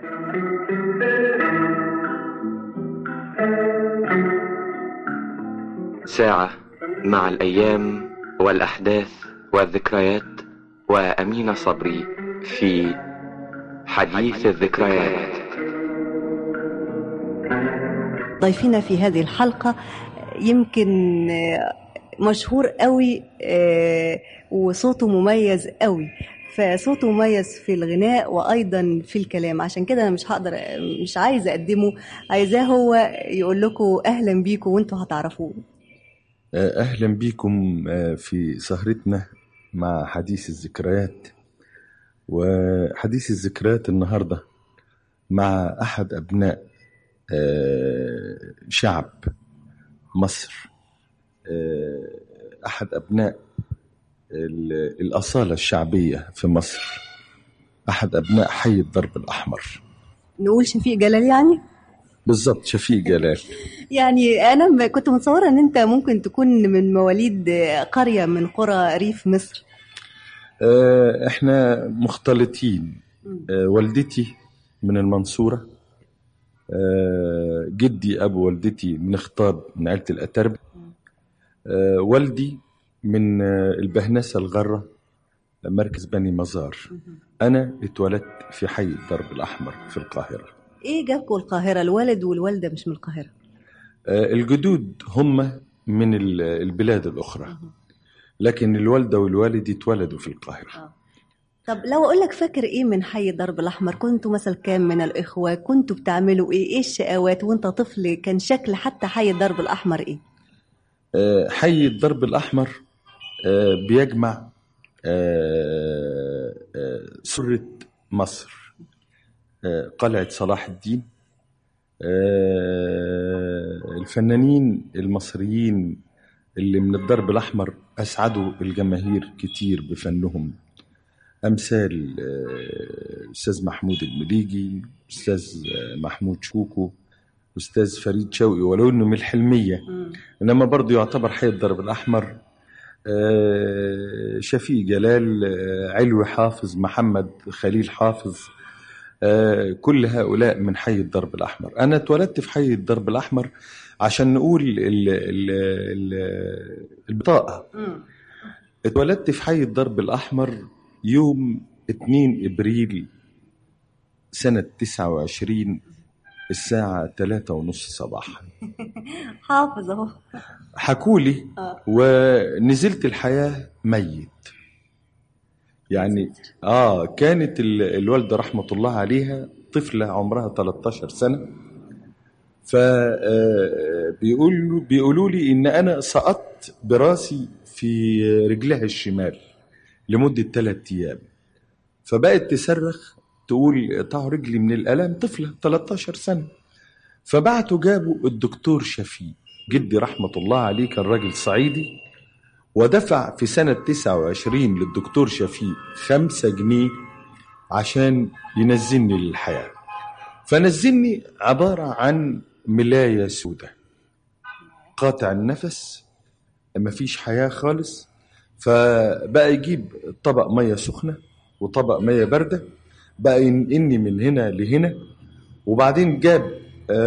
ساعة مع الأيام والأحداث والذكريات وأمين صبري في حديث الذكريات. ضيفنا في هذه الحلقة يمكن مشهور قوي وصوته مميز قوي، فصوته مميز في الغناء وأيضا في الكلام، عشان كده أنا مش عايزة أقدمه، عايزاه هو يقول لكم أهلا بيكم وانتوا هتعرفوه. أهلا بكم في سهرتنا مع حديث الذكريات. وحديث الذكريات النهاردة مع أحد أبناء شعب مصر، أحد أبناء الأصالة الشعبية في مصر، أحد أبناء حي الدرب الأحمر. نقول شفيق جلال يعني؟ بالضبط، شفيق جلال. يعني أنا كنت متصورة أن أنت ممكن تكون من مواليد قرية من قرى ريف مصر. إحنا مختلطين. والدتي من المنصورة، جدي أبو والدتي من خطاب من عيلة الأترب، والدي من البهنسة الغرة مركز بني مزار. أنا اتولدت في حي الدرب الأحمر في القاهرة. إيه جابكم القاهرة؟ الوالد والوالدة مش من القاهرة؟ الجدود هم من البلاد الأخرى، لكن الوالدة والوالد اتولدوا في القاهرة. طب لو أقول لك فاكر إيه من حي الدرب الأحمر؟ كنتوا مثلا كام من الإخوة؟ كنتوا بتعملوا إيه الشقاوات وانت طفل؟ كان شكل حتى حي الدرب الأحمر إيه؟ حي الدرب الأحمر بيجمع سرة مصر، قلعة صلاح الدين، الفنانين المصريين اللي من الدرب الأحمر أسعدوا الجماهير كتير بفنهم، أمثال أستاذ محمود المليجي، أستاذ محمود شوكو، أستاذ فريد شوقي، ولو أنه من الحلمية إنما برضو يعتبر حي الدرب الأحمر. شفيق جلال، علوي حافظ، محمد خليل حافظ، كل هؤلاء من حي الدرب الأحمر. أنا اتولدت في حي الدرب الأحمر عشان نقول البطاقة. اتولدت في حي الدرب الأحمر يوم 2 إبريل سنة 29 الساعة 3:30 صباحا. حافظ اهو. حكولي ونزلت الحياة ميت يعني. كانت الوالدة رحمة الله عليها طفلة عمرها 13 سنة، فبيقولوا لي إن أنا سقطت براسي في رجلها الشمال لمدة 3 أيام، فبقت تصرخ تقول قطعوا رجلي من الألم، طفلة 13 سنة. فبعتوا جابوا الدكتور شفيق جدي رحمة الله عليه، كان راجل صعيدي، ودفع في سنة 29 للدكتور شفيق 5 جنيه عشان ينزلني للحياة. فنزلني عبارة عن ملاية سودة، قاطع النفس، مفيش حياة خالص. فبقى يجيب طبق مية سخنة وطبق مية باردة، بقى ينقلني من هنا لهنا، وبعدين جاب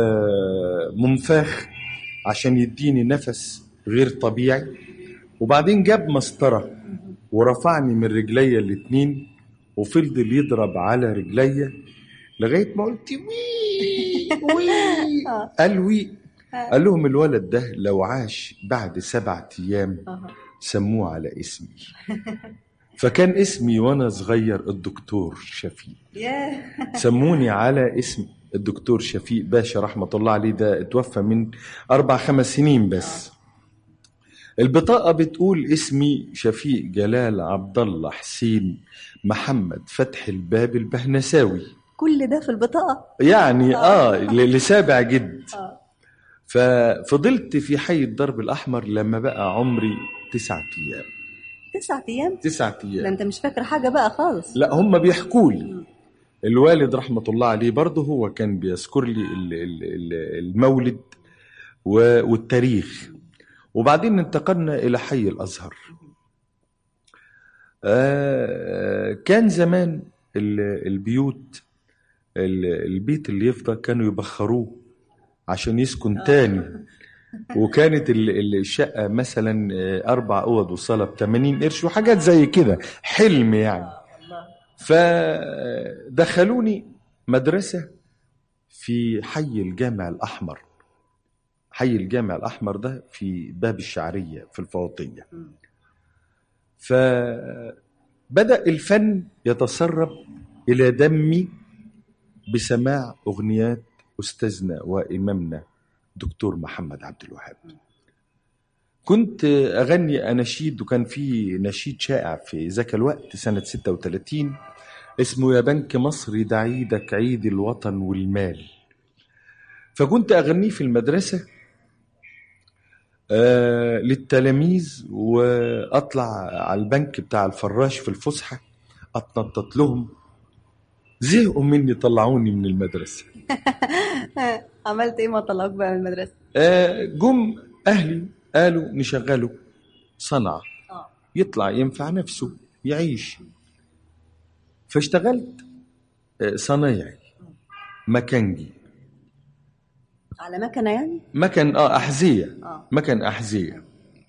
منفاخ عشان يديني نفس غير طبيعي، وبعدين جاب مسطرة ورفعني من رجلي الاتنين، وفضل يضرب على رجلي لغاية ما قلت وي وي. قال وي. قال لهم الولد ده لو عاش بعد 7 أيام سموه على اسمي. فكان اسمي وانا صغير الدكتور شفيق، سموني على اسم الدكتور شفيق باشا رحمة الله عليه. ده اتوفى من 4-5 سنين بس. البطاقة بتقول اسمي شفيق جلال عبد الله حسين محمد فتح الباب البهنساوي. كل ده في البطاقة يعني لسابع جد. ففضلت في حي الدرب الأحمر لما بقى عمري 9 أيام. 9 أيام؟ 9 أيام. لا أنت مش فاكر حاجة بقى خالص. لا، هم بيحكولي. الوالد رحمة الله عليه برضه هو كان بيذكر لي المولد والتاريخ. وبعدين انتقلنا إلى حي الأزهر. كان زمان البيوت البيت اللي يفضى كانوا يبخروه عشان يسكن تاني. وكانت الشقة مثلا 4 أوض وصالة ب80 قرش وحاجات زي كده، حلم يعني. فدخلوني مدرسة في حي الجامع الأحمر. حي الجامع الأحمر ده في باب الشعرية في الفوطية. فبدأ الفن يتسرب إلى دمي بسماع أغنيات أستاذنا وإمامنا دكتور محمد عبد الوهاب. كنت أغني أناشيد، وكان في نشيد شائع في ذاك الوقت سنة 36 اسمه يا بنك مصر ده عيدك عيد الوطن والمال. فكنت أغنيه في المدرسة للتلاميذ، وأطلع على البنك بتاع الفراش في الفسحة أتنطط لهم، زهقوا مني طلعوني من المدرسة. عملت ايه ما طلعوك بقى من المدرسة؟ جم أهلي قالوا نشغله صنعة يطلع ينفع نفسه يعيش. فاشتغلت صنايعي مكانجي على مكنة يعني؟ مكن أحذية. مكن أحذية.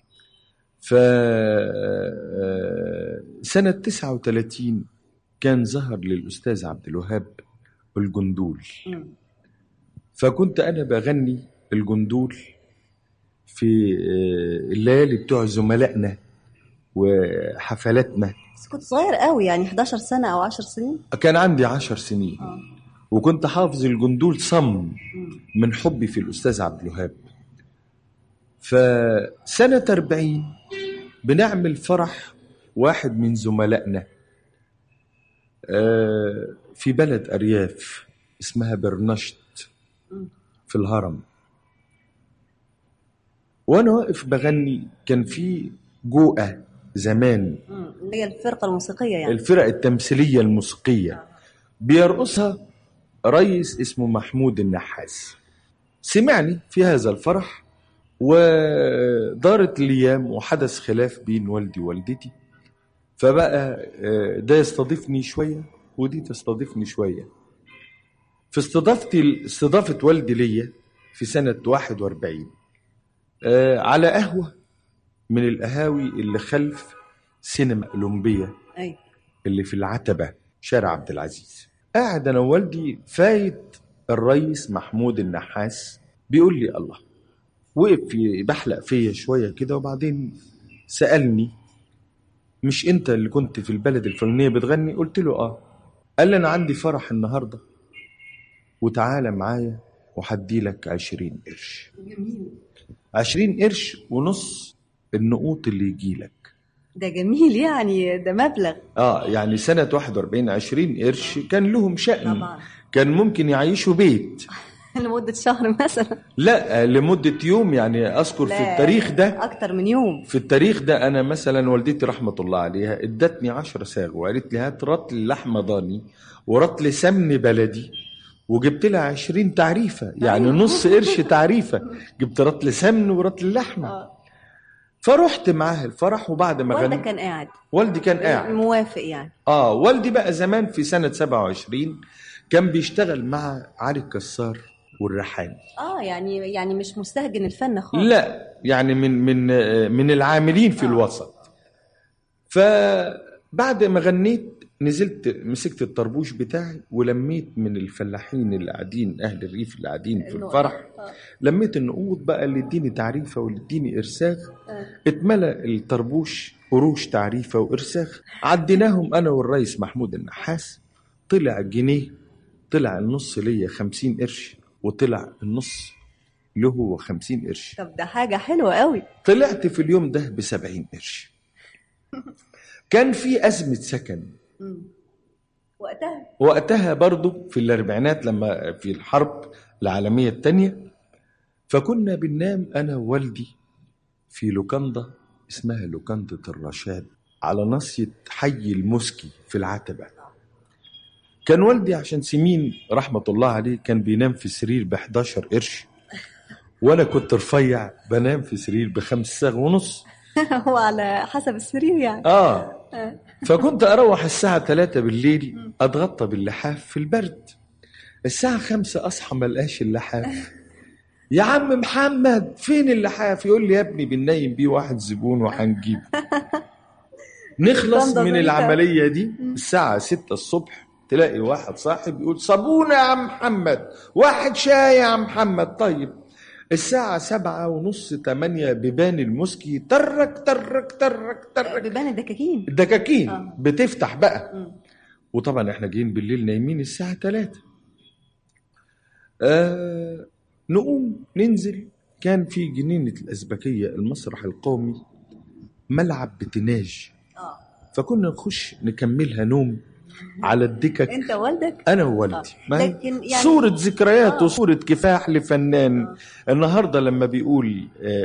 سنة 39 كان ظهر للأستاذ عبد الوهاب الجندول. فكنت أنا بغني الجندول في الليالي بتوع زملائنا وحفلاتنا. بس كنت صغير قوي يعني 11 سنة أو 10 سنين؟ كان عندي 10 سنين. وكنت حافظ الجندول صم من حبي في الأستاذ عبد الوهاب. فسنة 40 بنعمل فرح واحد من زملائنا في بلد أرياف اسمها برنشت في الهرم. وأنا واقف بغني كان في جوقة زمان، اللي هي الفرقة الموسيقية يعني، الفرق التمثيلية الموسيقية، بيرقصها رئيس اسمه محمود النحاس. سمعني في هذا الفرح، ودارت الأيام وحدث خلاف بين والدي ووالدتي، فبقى ده يستضيفني شوية ودي تستضيفني شوية. في استضافة والدي ليا في سنة 41 على قهوة من القهاوي اللي خلف سينما أولمبية اللي في العتبة شارع عبد العزيز. قاعد أنا ووالدي، فايت الرئيس محمود النحاس بيقول لي الله، وقف بحلق فيا شوية كده، وبعدين سألني مش أنت اللي كنت في البلد الفلانية بتغني؟ قلت له قال لي أنا عندي فرح النهاردة وتعالى معايا وحدي لك 20 قرش. 20 قرش ونص النقوط اللي يجي لك. ده جميل يعني، ده مبلغ. يعني سنة 41 20 قرش كان لهم شأن طبعا. كان ممكن يعيشوا بيت لمدة شهر مثلا. لا، لمدة يوم يعني. أذكر في التاريخ ده أكتر من يوم. في التاريخ ده أنا مثلا والدتي رحمة الله عليها ادتني 10 صاغ وقالت لي هات رطل لحمة ضاني ورطل سمن بلدي، وجبت لها 20 تعريفة يعني نص قرش تعريفة. جبت رطل سمن ورطل لحمة. فرحت معاه الفرح، وبعد ما والدي كان قاعد. والدي كان قاعد موافق يعني. والدي بقى زمان في سنة 27 كان بيشتغل مع علي الكسار والريحاني. يعني مش مستهجن الفن خالص. لا، يعني من العاملين في الوسط. فبعد ما غنيت نزلت مسكت الطربوش بتاعي ولميت من الفلاحين اللي قاعدين، اهل الريف اللي قاعدين في الفرح، لميت النقود بقى، اللي اديني تعريفه واللي اديني ارساخ. اتملى الطربوش قروش تعريفه وارساخ. عديناهم انا والرئيس محمود النحاس. طلع جنيه، طلع النص ليا 50 قرش، وطلع النص له هو 50 قرش. طب ده حاجه حلوه قوي. طلعت في اليوم ده ب70 قرش. كان في أزمة سكن وقتها برضو في الأربعينات لما في الحرب العالمية الثانية. فكنا بننام أنا ووالدي في لوكاندا اسمها لوكاندة الرشاد على ناصية حي المسكي في العتبة. كان والدي عشان سمين رحمة الله عليه كان بينام في سرير ب11 قرش، وأنا كنت رفيع بنام في سرير ب5 صاغ ونص. هو على حسب السرير يعني. فكنت أروح الساعة 3 بالليل أتغطى باللحاف في البرد. الساعة 5 أصحى ملقاش اللحاف. يا عم محمد فين اللحاف؟ يقول لي يا ابني بننيم بيه واحد زبون وهنجيبه. نخلص من العملية دي الساعة 6 الصبح، تلاقي واحد صاحب يقول صابونة يا عم محمد، واحد شاي يا عم محمد. طيب الساعة 7:30 8 بيبان المسكي ترك ترك ترك ترك، بيبان الدكاكين بتفتح بقى. وطبعا احنا جايين بالليل نايمين الساعة 3. نقوم ننزل. كان في جنينة الأزبكية المسرح القومي ملعب بتناج، فكنا نخش نكملها نوم على الدكك. انت والدك؟ انا ووالدي. يعني صورة ذكريات وصورة كفاح لفنان. النهاردة لما بيقول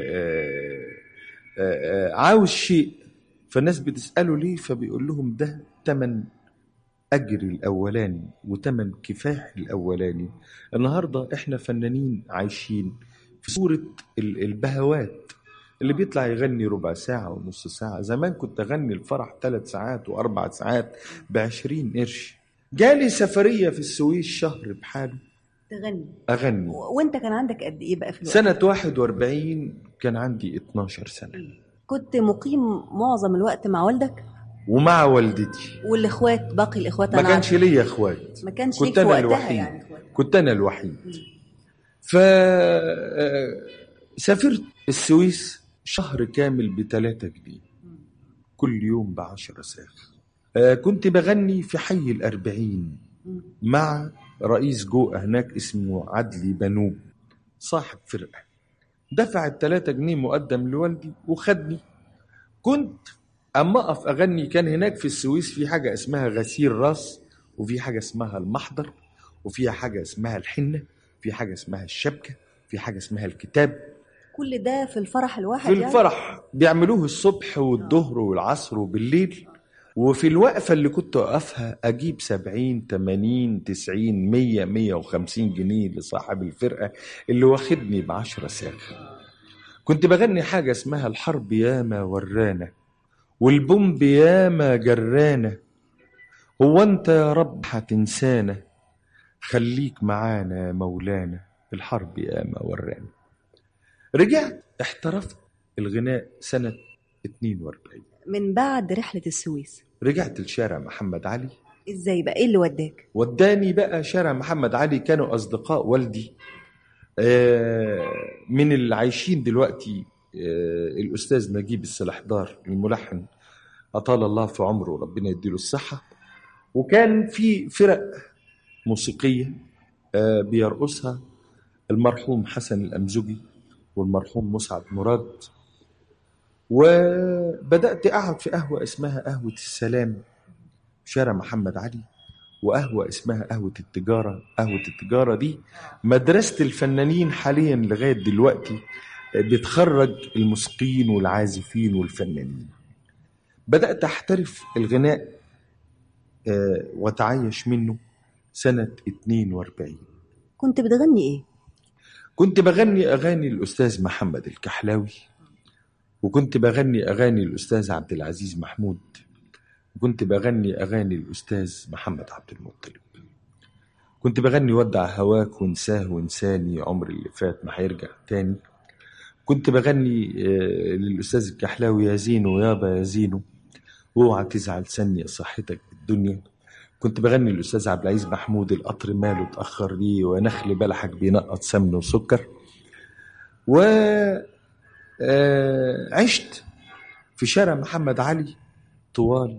عاوز شيء فالناس بتسأله ليه، فبيقول لهم ده تمن أجر الأولاني وتمن كفاح الأولاني. النهاردة إحنا فنانين عايشين في صورة البهوات اللي بيطلع يغني ربع ساعة ونص ساعة. زمان كنت أغني الفرح 3 ساعات و4 ساعات ب20 قرش. جالي سفرية في السويس شهر بحاله أغني. وانت كان عندك قد إيه بقى في الوقت؟ سنة 41 كان عندي 12 سنة. كنت مقيم معظم الوقت مع والدك ومع والدتي والاخوات؟ باقي الاخوات ما كانش ليا اخوات، ما كانش كنت انا الوحيد يعني. كنت انا الوحيد. سافرت السويس شهر كامل ب3 جنيه كل يوم ب10 ساخ. كنت بغني في حي ال40 مع رئيس جوء هناك اسمه عدلي بنوب صاحب فرقة. دفع 3 جنيه مقدم لوالدي وخدني. كنت أما أقف أغني. كان هناك في السويس في حاجة اسمها غسيل راس، وفي حاجة اسمها المحضر، وفي حاجة اسمها الحنة، في حاجة اسمها الشبكة، في حاجة اسمها الكتاب. كل ده في الفرح الواحد؟ في الفرح بيعملوه الصبح والظهر والعصر وبالليل. وفي الوقفة اللي كنت أقفها أجيب 70 80 90 100 150 جنيه لصاحب الفرقة اللي واخدني ب10 ساخ. كنت بغني حاجة اسمها الحرب ياما ورانا والبومب ياما جرانا، هو انت يا رب هتنسانا، خليك معانا مولانا، الحرب ياما ورانا. رجعت احترفت الغناء سنة 42 من بعد رحلة السويس. رجعت لشارع محمد علي. ازاي بقى؟ ايه اللي وداك؟ وداني بقى شارع محمد علي كانوا أصدقاء والدي من اللي عايشين دلوقتي الأستاذ نجيب السلحدار الملحن أطال الله في عمره ربنا يديله الصحة. وكان في فرق موسيقية بيرقصها المرحوم حسن الأمزجي والمرحوم مسعد مراد. وبدأت أقعد في قهوة اسمها قهوة السلام في شارع محمد علي، وقهوة اسمها قهوة التجارة. قهوة التجارة دي مدرسة الفنانين حاليا لغاية دلوقتي، بتخرج الموسيقيين والعازفين والفنانين. بدأت أحترف الغناء وتعايش منه سنة 42. كنت بتغني إيه؟ كنت بغني أغاني الأستاذ محمد الكحلاوي، وكنت بغني أغاني الأستاذ عبد العزيز محمود، وكنت بغني أغاني الأستاذ محمد عبد المطلب. كنت بغني ودع هواك وانساه وانساني عمر اللي فات ما هيرجع تاني. كنت بغني للأستاذ الكحلاوي يا زينو يابا يا زينو اوعى تزعل سني صحتك بالدنيا. كنت بغني للأستاذ عبد العزيز محمود القطر ماله اتأخر ليه ونخل بلحك بينقط سمن وسكر. وعشت في شارع محمد علي طوال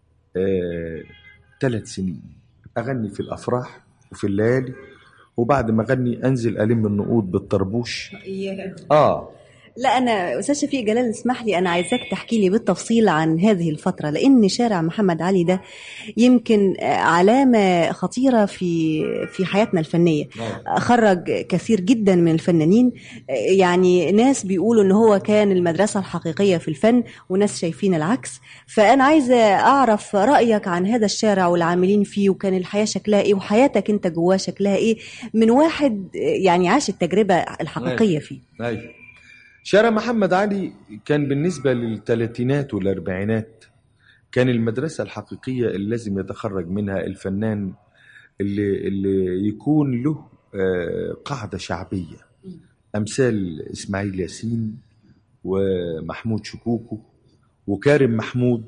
3 سنين أغني في الأفراح وفي الليالي، وبعد ما أغني أنزل ألم النقود بالطربوش. لا أنا أستاذ شفيق جلال اسمح لي، أنا عايزاك تحكي لي بالتفصيل عن هذه الفترة، لأن شارع محمد علي ده يمكن علامة خطيرة في حياتنا الفنية. خرج كثير جدا من الفنانين، يعني ناس بيقولوا إن هو كان المدرسة الحقيقية في الفن، وناس شايفين العكس. فأنا عايزة أعرف رأيك عن هذا الشارع والعاملين فيه، وكان الحياة شكلها إيه، وحياتك أنت جواه شكلها إيه، من واحد يعني عاش التجربة الحقيقية فيه. شارع محمد علي كان بالنسبة للثلاثينات والأربعينات كان المدرسة الحقيقية اللي لازم يتخرج منها الفنان اللي يكون له قاعدة شعبية، أمثال إسماعيل ياسين ومحمود شكوكو وكارم محمود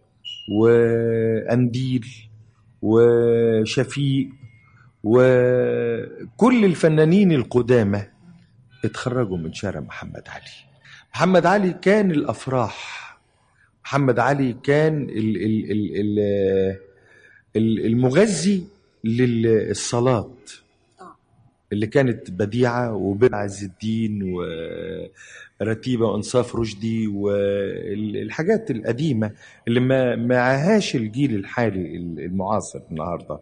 وأنديل وشفيق وكل الفنانين القدامى اتخرجوا من شارع محمد علي. محمد علي كان الأفراح، محمد علي كان المغذي للصلاة اللي كانت بديعة وبن عز الدين ورتيبة وإنصاف رشدي والحاجات القديمة اللي ما معهاش الجيل الحالي المعاصر النهاردة.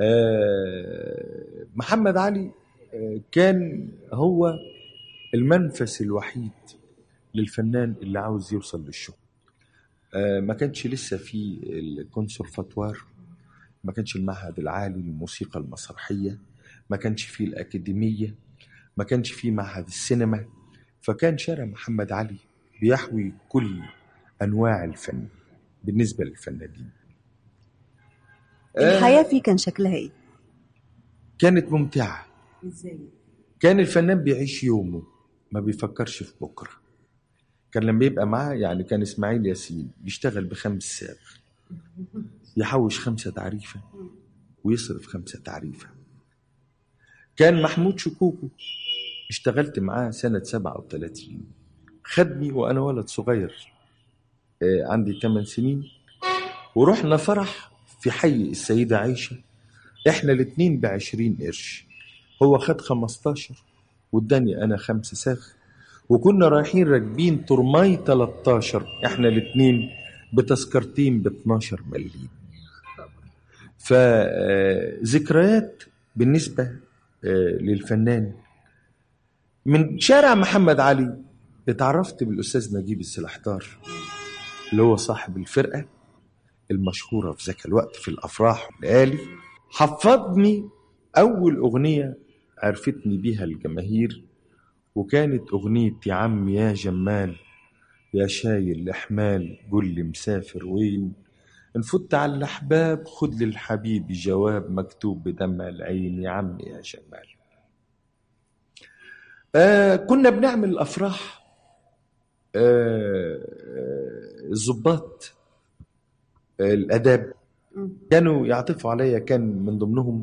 محمد علي كان هو المنفس الوحيد للفنان اللي عاوز يوصل للشغل. ما كانش لسه في الكونسرفاتوار، ما كانش المعهد العالي للموسيقى المسرحية، ما كانش فيه الأكاديمية، ما كانش فيه معهد السينما. فكان شارع محمد علي بيحوي كل أنواع الفن بالنسبة للفنانين. الحياة فيه كان شكلها ايه؟ كانت ممتعة. ازاي؟ كان الفنان بيعيش يومه، ما بيفكرش في بكرة. كان لما يبقى معاه، يعني كان إسماعيل ياسين يشتغل ب5 ساغ، يحوش 5 تعريفة ويصرف 5 تعريفة. كان محمود شكوكو اشتغلت معاه سنة 37، خدني وأنا ولد صغير عندي 8 سنين، ورحنا فرح في حي السيدة عيشة، احنا الاتنين ب20 قرش، هو خد 15 واداني أنا 5 ساغ، وكنا رايحين راكبين ترماي 13 احنا الاتنين بتذكرتين ب12 مليم. فذكريات بالنسبة للفنان. من شارع محمد علي اتعرفت بالأستاذ نجيب السلحدار اللي هو صاحب الفرقة المشهورة في ذاك الوقت في الأفراح والليالي. حفظني أول أغنية عرفتني بيها الجماهير، وكانت أغنية يا عم يا جمال يا شايل الأحمال قول لي مسافر وين، نفت على الأحباب خد للحبيب جواب مكتوب بدمع العين يا عم يا جمال. كنا بنعمل الأفراح، الضباط الأداب كانوا يعطفوا عليا، كان من ضمنهم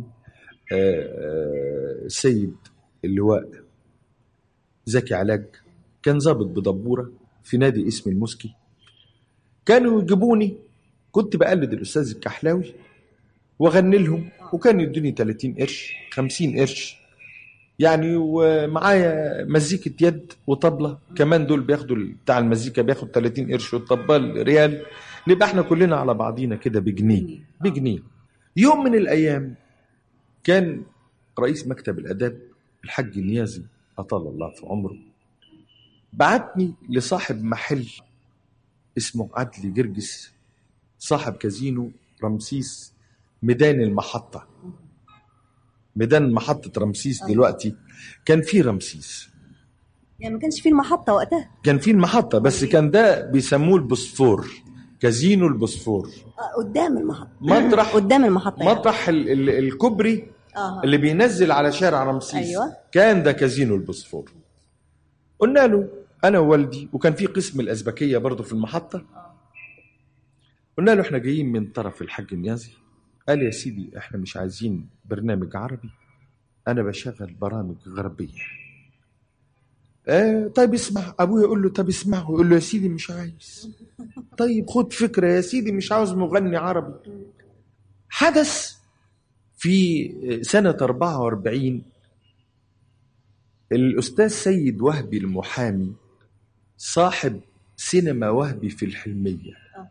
السيد اللواء زكي علاج، كان ضابط بدبورة في نادي اسم المسكي. كانوا يجيبوني، كنت بقلد الأستاذ الكحلاوي وغني لهم، وكانوا يدوني 30 قرش 50 قرش يعني، ومعايا مزيكة يد وطبلة كمان، دول بياخدوا بتاع المزيكا بياخد 30 قرش والطبال ريال، نبقى احنا كلنا على بعضينا كده بجنيه. يوم من الأيام كان رئيس مكتب الأداب الحاج النيازي أطال الله في عمره بعتني لصاحب محل اسمه عدلي جرجس، صاحب كازينو رمسيس ميدان المحطة، ميدان محطة رمسيس دلوقتي، كان في رمسيس، يعني ما كانش فيه المحطة وقتها، كان في المحطة بس كان ده بيسموه البوسفور، كازينو البوسفور، قدام المحطة، مطرح قدام المحطة يعني. مطرح الكوبري اللي بينزل على شارع رمسيس. أيوة. كان ده كازينو البوسفور. قلنا له أنا ووالدي، وكان في قسم الأزبكية برضو في المحطة، قلنا له احنا جايين من طرف الحاج النيازي. قال يا سيدي احنا مش عايزين برنامج عربي، أنا بشغل برامج غربية. طيب اسمع. أبويا يقول له طب اسمع، ويقول له يا سيدي مش عايز. طيب خد فكرة يا سيدي، مش عاوز مغني عربي. حدث في سنة 44 الأستاذ سيد وهبي المحامي صاحب سينما وهبي في الحلمية،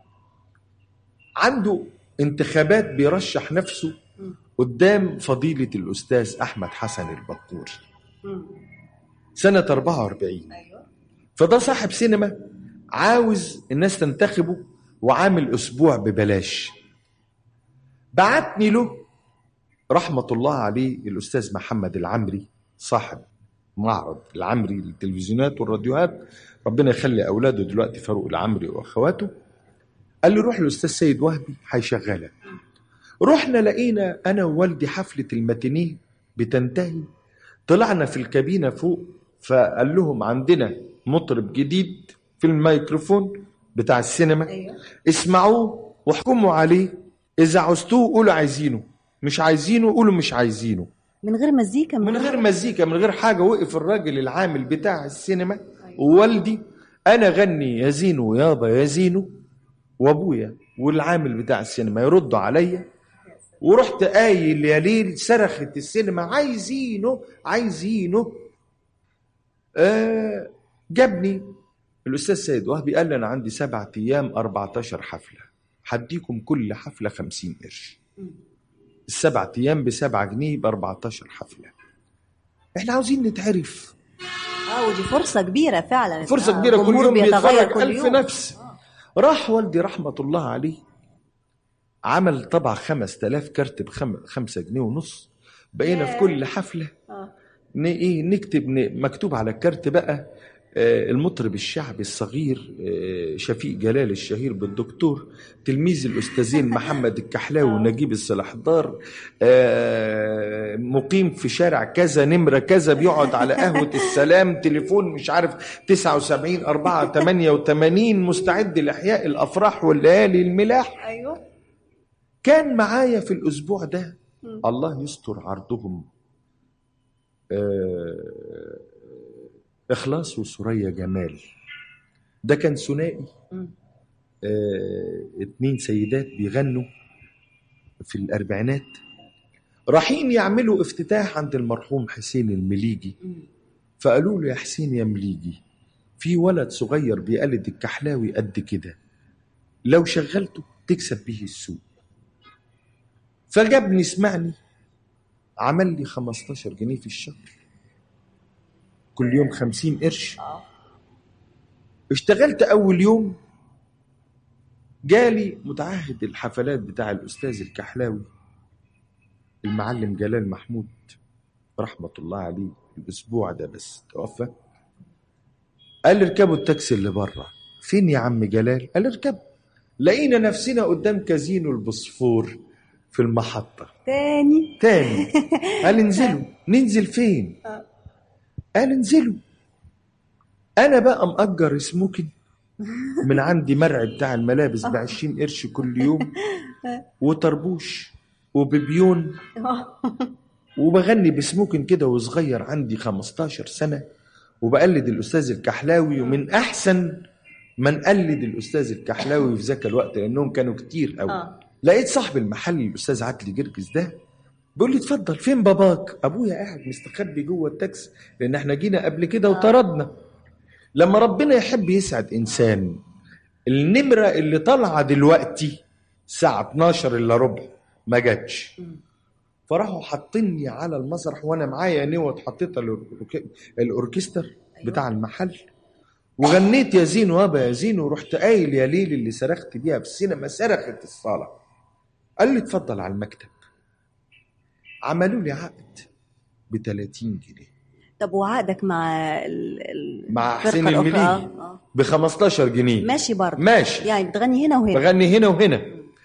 عنده انتخابات بيرشح نفسه قدام فضيلة الأستاذ أحمد حسن البطوري سنة 44. فده صاحب سينما عاوز الناس تنتخبه وعامل أسبوع ببلاش. بعتني له رحمة الله عليه الأستاذ محمد العمري صاحب معرض العمري للتلفزيونات والراديوهات، ربنا يخلي أولاده دلوقتي فاروق العمري وأخواته. قال له روح الأستاذ سيد وهبي هيشغلك. رحنا لقينا أنا ووالدي حفلة الماتينيه بتنتهي، طلعنا في الكابينة فوق، فقال لهم عندنا مطرب جديد في الميكروفون بتاع السينما، أيوة. اسمعوه واحكموا عليه، إذا عوزتوه قولوا عايزينه، مش عايزينه قولوا مش عايزينه. من غير مزيكا، من غير مزيكا، من غير حاجة. وقف الراجل العامل بتاع السينما ووالدي، أنا غني يا زينو يابا يا زينو، وأبويا والعامل بتاع السينما يردوا عليا، ورحت قايل يا ليل، صرخت السينما عايزينه عايزينه. جابني الأستاذ سيد وهبي، قال لي أنا عندي 7 أيام 14 حفلة، هديكم كل حفلة 50 قرش. ال7 أيام ب7 جنيه ب14 حفلة. احنا عاوزين نتعرف. ودي فرصة كبيرة فعلا، فرصة كبيرة، كل يوم بيتفرج 1000 نفس. راح والدي رحمة الله عليه عمل طبع 5000 كارت ب5 جنيه ونص. بقينا في كل حفلة نكتب مكتوب على الكارت بقى المطرب الشعبي الصغير شفيق جلال الشهير بالدكتور، تلميذ الأستاذين محمد الكحلاوي ونجيب السلحدار، مقيم في شارع كذا نمرة كذا، بيقعد على قهوة السلام، تليفون مش عارف 79 4 88، مستعد لإحياء الأفراح والليالي الملاح. أيوة. كان معايا في الأسبوع ده الله يستر عرضهم إخلاص وسوريا جمال، ده كان ثنائي. 2 سيدات بيغنوا في الأربعينات، رايحين يعملوا افتتاح عند المرحوم حسين المليجي. فقالوا له يا حسين يا مليجي، في ولد صغير بيقلد الكحلاوي قد كده، لو شغلته تكسب به السوق. فجابني اسمعني، عمل لي 15 جنيه في الشهر، كل يوم 50 قرش. اشتغلت أول يوم، جالي متعهد الحفلات بتاع الأستاذ الكحلاوي المعلم جلال محمود رحمة الله عليه، الأسبوع ده بس توفى. قال لي اركبوا التاكسي اللي بره. فين يا عم جلال؟ قال اركب. لقينا نفسنا قدام كازينو البوسفور في المحطة تاني. قال انزلوا. ننزل فين؟ قال انزلوا. أنا بقى مأجر سموكن من عندي مرعي بتاع الملابس ب20 قرش كل يوم، وطربوش وببيون، وبغني بسموكن كده وصغير عندي 15 سنة، وبقلد الأستاذ الكحلاوي. ومن أحسن من قلد الأستاذ الكحلاوي في ذاك الوقت لأنهم كانوا كتير قوي. لقيت صاحب المحل الأستاذ عدلي جرجس ده بيقول لي اتفضل، فين باباك؟ أبويا قاعد مستخبي جوه التاكسي لأن احنا جينا قبل كده وطردنا. لما ربنا يحب يسعد إنسان، النمرة اللي طالعة دلوقتي الساعة 12 إلا ربع ما جاتش، فراحوا حاطيني على المسرح وانا معايا نوت حطيتها الأوركستر بتاع المحل، وغنيت يا زينو وابا يا زينو، ورحت قايل يا ليل اللي صرخت بيها في السينما، صرخت الصالة. قال لي اتفضل على المكتب. عملوا لي عقد ب30 جنيه. طب وعقدك مع حسين المليجي ب15 جنيه ماشي برضه؟ ماشي، يعني بتغني هنا وهنا؟ بغني هنا وهنا.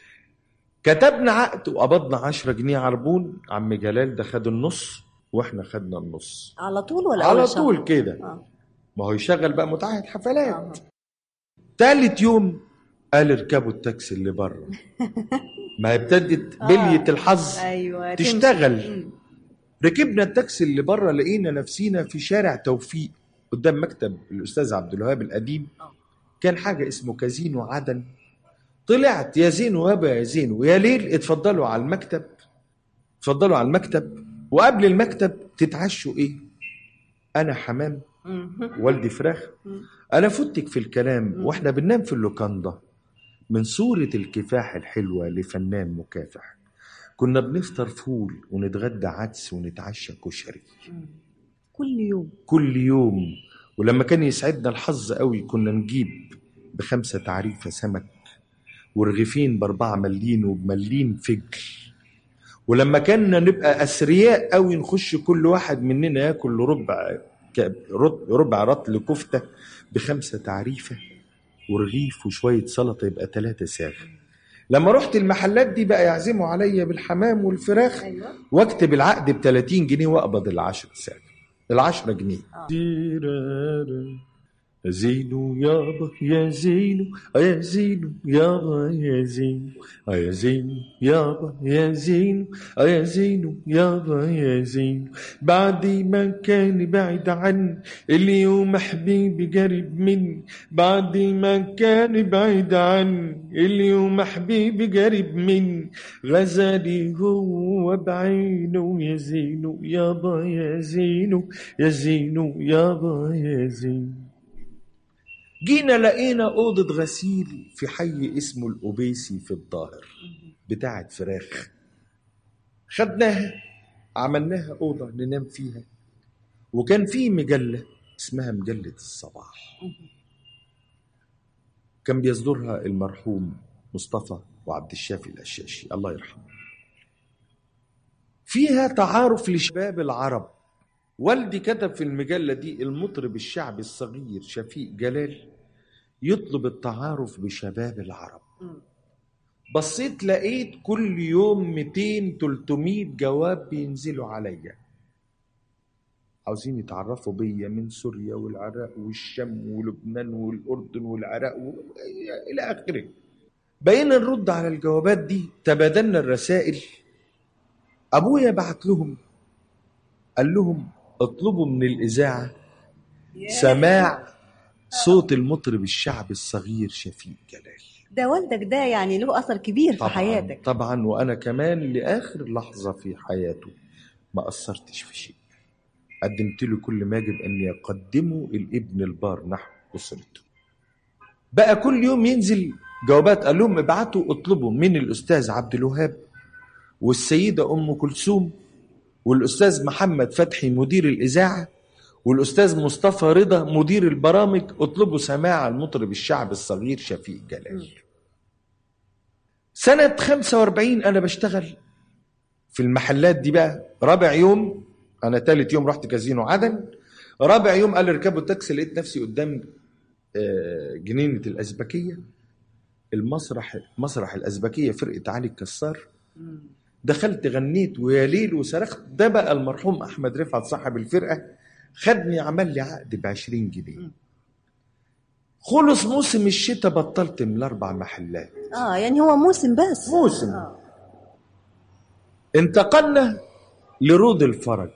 كتبنا عقد وقبضنا 10 جنيه عربون. عم جلال ده خد النص واحنا خدنا النص. على طول ولا على طول كده؟ ما هو يشغل بقى متعهد حفلات. تالت يوم قال اركبوا التاكسي اللي بره. ما ابتدت بلية الحظ أيوة تشتغل. ركبنا التاكسي اللي بره، لقينا نفسينا في شارع توفيق قدام مكتب الأستاذ عبد الوهاب القديم، كان حاجة اسمه كازينو عدن. طلعت يا زينو وابا يا زينو يا ليل اتفضلوا على المكتب، اتفضلوا على المكتب. وقبل المكتب تتعشوا ايه؟ انا حمام، والدي فراخ. انا فتك في الكلام واحنا بننام في اللوكاندا، من صورة الكفاح الحلوة لفنان مكافح. كنا بنفطر فول ونتغدى عدس ونتعشى كشري كل يوم. ولما كان يسعدنا الحظ قوي كنا نجيب ب5 تعريفة سمك، ورغيفين ب4 ملين وبملين فجل. ولما كنا نبقى أثرياء قوي نخش كل واحد مننا ياكل ربع رطل كفتة ب5 تعريفة، ورغيف وشوية سلطة يبقى 3 ساغ. لما رحت المحلات دي بقى يعزموا عليا بالحمام والفراخ. أيوة. واكتب العقد ب30 جنيه واقبض ال10 ساعة، ال10 جنيه. يا زينو يابا يا زينو يا زينو يابا يا زينو يا زينو يابا يا زينو يا زينو يابا يا زينو، بعد ما كان بعيد عني اليوم حبيبي قريب مني، بعد ما كان بعيد عني اليوم حبيبي قريب مني، غزالي هو بعينه يا زينو يابا يا زينو يا زينو يابا يا زينو. جينا لقينا أوضة غسيل في حي اسمه الأوبيسي في الظاهر بتاعة فراخ، خدناها عملناها أوضة ننام فيها، وكان في مجلة اسمها مجلة الصباح كان بيصدرها المرحوم مصطفى وعبد الشافي الأشاشي الله يرحمه. فيها تعارف لشباب العرب. والدي كتب في المجلة دي المطرب الشعبي الصغير شفيق جلال يطلب التعارف بشباب العرب. بصيت لقيت كل يوم 200-300 جواب بينزلوا عليا عاوزين يتعرفوا بيا من سوريا والعراق والشام ولبنان والأردن والعراق إلى آخره. بقينا نرد على الجوابات دي، تبادلنا الرسائل. أبويا بعت لهم قال لهم اطلبوا من الإذاعة سماع صوت المطرب الشعبي الصغير شفيق جلال. ده والدك ده يعني له أثر كبير في حياتك. طبعا، وأنا كمان لآخر لحظة في حياته ما قصرتش في شيء، قدمت له كل ما يجب أن يقدمه الابن البار نحو أسرته. بقى كل يوم ينزل جوابات، قال لهم ابعتوا اطلبوا من الأستاذ عبد الوهاب والسيدة أم كلثوم والأستاذ محمد فتحي مدير الإذاعة والأستاذ مصطفى رضا مدير البرامج، اطلبوا سماع المطرب الشعب الصغير شفيق جلال. سنة 45 أنا بشتغل في المحلات دي. بقى رابع يوم، أنا تالت يوم رحت كازينو عدن، رابع يوم قال ركبوا التاكسي، لقيت نفسي قدام جنينة الأزبكية، مسرح الأزبكية، فرقة علي الكسار. دخلت غنيت ويا ليل وصرخت. ده بقى المرحوم أحمد رفعت صاحب الفرقة خدني عمل لي عقد ب20 جنيه. خلص موسم الشتاء بطلت من ال4 محلات. يعني هو موسم بس. موسم. انتقلنا لرود الفرج.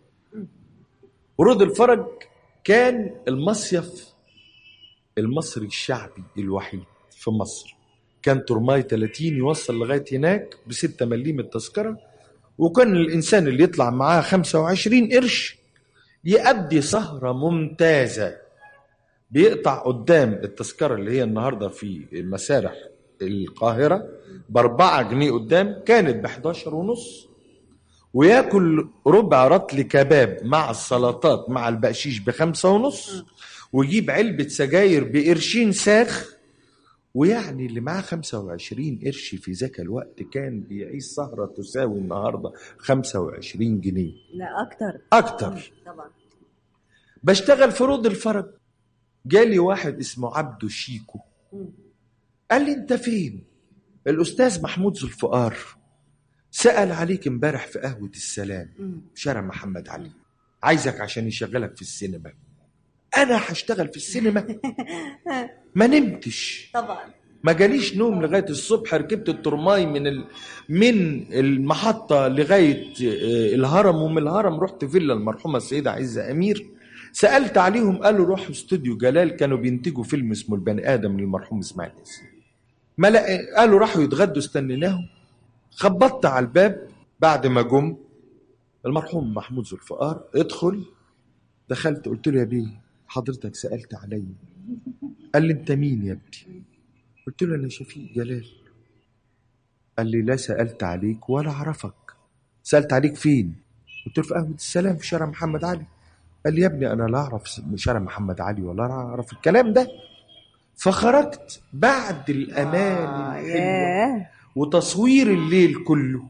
رود الفرج كان المصيف المصري الشعبي الوحيد في مصر. كان ترماي 30 يوصل لغاية هناك ب6 مليم التذكرة، وكان الإنسان اللي يطلع معاه 25 قرش يؤدي سهرة ممتازة. بيقطع قدام التذكرة اللي هي النهاردة في مسارح القاهرة ب4 جنيه قدام، كانت ب11.5، وياكل ربع رطل كباب مع السلطات مع البقشيش ب5.5، ويجيب علبة سجاير بقرشين ساخ. ويعني اللي معاه 25 قرش في ذاك الوقت كان بيعيش سهرة تساوي النهاردة 25 جنيه. لا أكتر طبعا. بشتغل في رود الفرج. جالي واحد اسمه عبدو شيكو، قال لي انت فين؟ الأستاذ محمود ذو الفقار سأل عليك امبارح في قهوة السلام في شارع محمد علي، عايزك عشان يشغلك في السينما. أنا هشتغل في السينما؟ ما نمتش طبعا، ما جاليش نوم لغاية الصبح. ركبت الترماي من المحطة لغاية الهرم، ومن الهرم رحت فيلا المرحومة السيدة عزة أمير. سألت عليهم قالوا روحوا استوديو جلال، كانوا بينتجوا فيلم اسمه البني آدم للمرحوم إسماعيل ياسين. قالوا راحوا يتغدوا، استنيناهم. خبطت على الباب بعد ما جم المرحوم محمود ذو الفقار، ادخل. دخلت قلت له يا بيه حضرتك سألت علي؟ قال لي انت مين يا ابني؟ قلت له انا شفيق جلال. قال لي لا سألت عليك ولا اعرفك. سألت عليك فين؟ قلت له في قهوة السلام في شارع محمد علي. قال لي يا ابني انا لا اعرف شارع محمد علي ولا اعرف الكلام ده. فخرجت بعد الامان الحلوة وتصوير الليل كله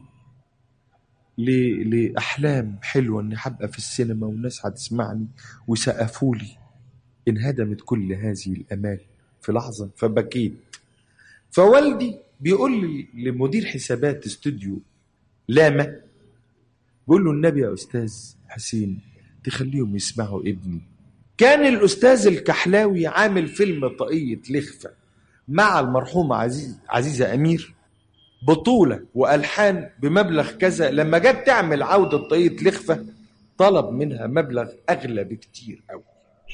لأحلام حلوة اني هبقى في السينما والناس هتسمعني وسقفوا لي. انهدمت كل هذه الامال في لحظة، فبكيت. فوالدي بيقول لمدير حسابات استوديو لاما، بيقول له النبي يا أستاذ حسين تخليهم يسمعوا ابني. كان الأستاذ الكحلاوي عامل فيلم طاقية لخفة مع المرحومة عزيزة أمير، بطولة وألحان بمبلغ كذا. لما جت تعمل عودة طاقية لخفة طلب منها مبلغ أغلى بكتير أوي.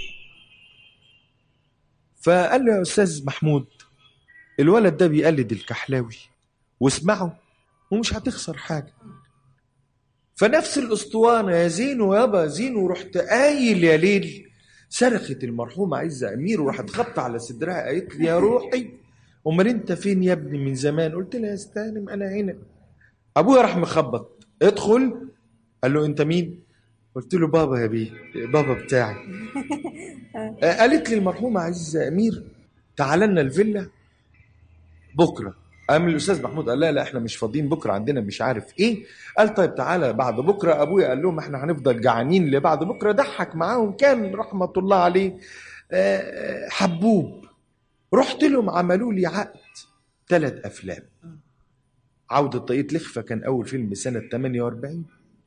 فقال له يا أستاذ محمود الولد ده بيقلد الكحلاوي واسمعه ومش هتخسر حاجة. فنفس الأسطوانة يا زينو يابا زينو، رحت قايل يا ليل. صرخت المرحومة عزة أمير وراحت خبط على صدرها قالت لي يا روحي أمال أنت فين يا ابني من زمان؟ قلت لها يا استلم أنا هنا. أبويا راح مخبط ادخل. قال له أنت مين؟ قلت له بابا يا بيه بابا بتاعي. قالت لي المرحومة عزة أمير تعال لنا الفيلا بكرة. قام الأستاذ محمود قال لا احنا مش فاضيين بكرة عندنا مش عارف ايه. قال طيب تعالى بعد بكرة. أبويا قال لهم احنا هنفضل جعانين لبعد بكرة. ضحك معاهم كان رحمة الله عليه حبوب. رحت لهم عملوا لي عقد 3 أفلام. عودة طاقية لخفة كان أول فيلم سنة 48.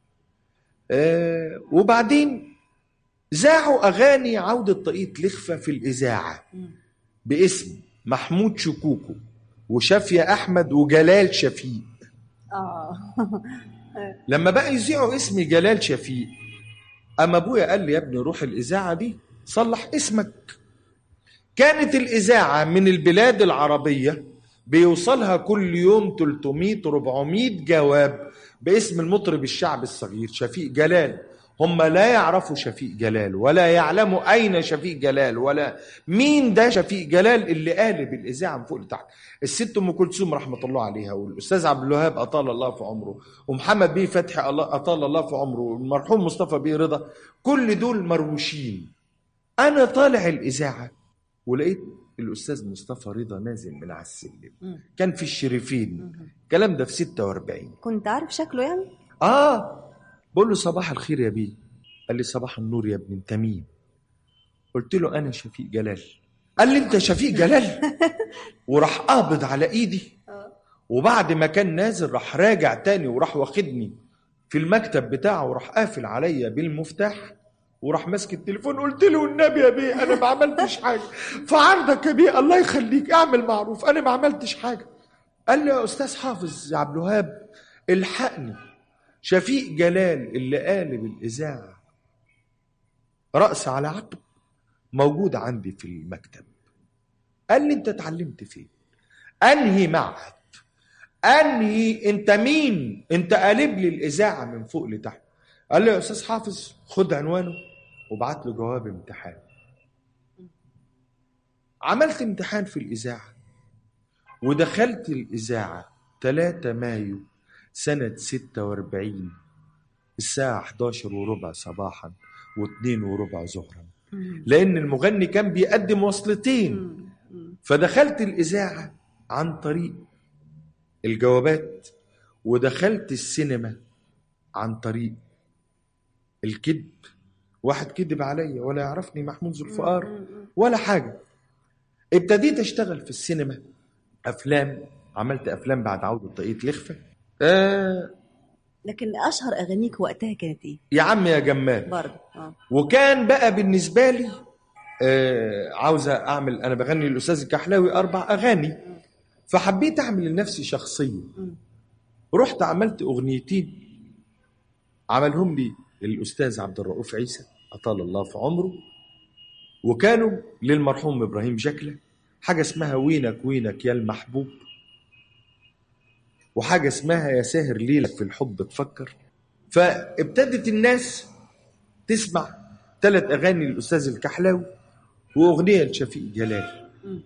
وبعدين ذاعوا أغاني عودة طاقية لخفة في الإذاعة باسم محمود شكوكو وشافية أحمد وجلال شفيق. لما بقى يذيعوا اسم جلال شفيق أما أبويا قال لي يا ابني روح الإذاعة دي صلح اسمك. كانت الإذاعة من البلاد العربية بيوصلها كل يوم 300-400 جواب باسم المطرب الشعب الصغير شفيق جلال. هم لا يعرفوا شفيق جلال ولا يعلموا أين شفيق جلال ولا مين ده شفيق جلال اللي قالب الإذاعة من فوق لتحت. الست أم كلثوم رحمة الله عليها والأستاذ عبد الوهاب أطال الله في عمره ومحمد بيه فتحي أطال الله في عمره والمرحوم مصطفى بيه رضا كل دول مروشين. أنا طالع الإذاعة ولقيت الأستاذ مصطفى رضا نازل من على السلم. كان في الشريفين. الكلام ده في 46. كنت عارف شكله يعني؟ بقول له صباح الخير يا بيه. قال لي صباح النور يا ابن انت مين؟ قلت له انا شفيق جلال. قال لي انت شفيق جلال؟ وراح قابض على ايدي. وبعد ما كان نازل راح راجع تاني وراح واخدني في المكتب بتاعه وراح قافل عليا بالمفتاح وراح ماسك التليفون. قلت له النبي يا بيه انا ما عملتش حاجه فعرضك يا بيه الله يخليك اعمل معروف انا ما عملتش حاجه. قال لي يا استاذ حافظ يا عبد الوهاب الحقني شفيق جلال اللي قالب الإذاعة رأس على عقب موجود عندي في المكتب. قال لي انت اتعلمت فين؟ انهي معهد؟ انهي انت مين؟ انت قالب لي الإذاعة من فوق لتحت. قال لي يا أستاذ حافظ خد عنوانه وبعت له جواب امتحان. عملت امتحان في الإذاعة ودخلت الإذاعة 3 مايو سنة 46 الساعة 11:15 صباحا و2:15 ظهرا لأن المغني كان بيقدم وصلتين. فدخلت الإذاعة عن طريق الجوابات ودخلت السينما عن طريق الكذب. واحد كذب عليا ولا يعرفني محمود ذوالفقار ولا حاجة. ابتديت أشتغل في السينما أفلام. عملت أفلام بعد عودة طاقية لخفة. لكن أشهر أغانيك وقتها كانت إيه؟ يا عم يا جمال برضه. وكان بقى بالنسبة لي عاوزة أعمل أنا بغني للأستاذ الكحلاوي 4 أغاني فحبيت أعمل لنفسي شخصية. رحت عملت أغنيتين عملهم لي الأستاذ عبد الرؤوف عيسى أطال الله في عمره وكانوا للمرحوم إبراهيم جكلة. حاجة اسمها وينك وينك يا المحبوب وحاجة اسمها يا ساهر ليلك في الحب تفكر. فابتدت الناس تسمع 3 أغاني للأستاذ الكحلاوي وأغنية لشفيق جلال.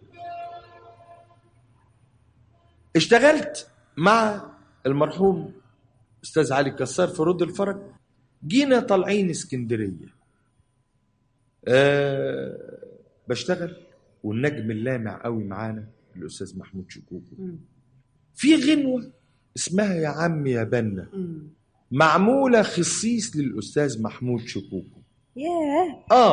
اشتغلت مع المرحوم أستاذ علي كسار في رد الفرج. جينا طالعين اسكندرية بشتغل والنجم اللامع قوي معانا الأستاذ محمود شكوكو. في غنوة اسمها يا عم يا بنا معمولة خصيص للأستاذ محمود شكوكو.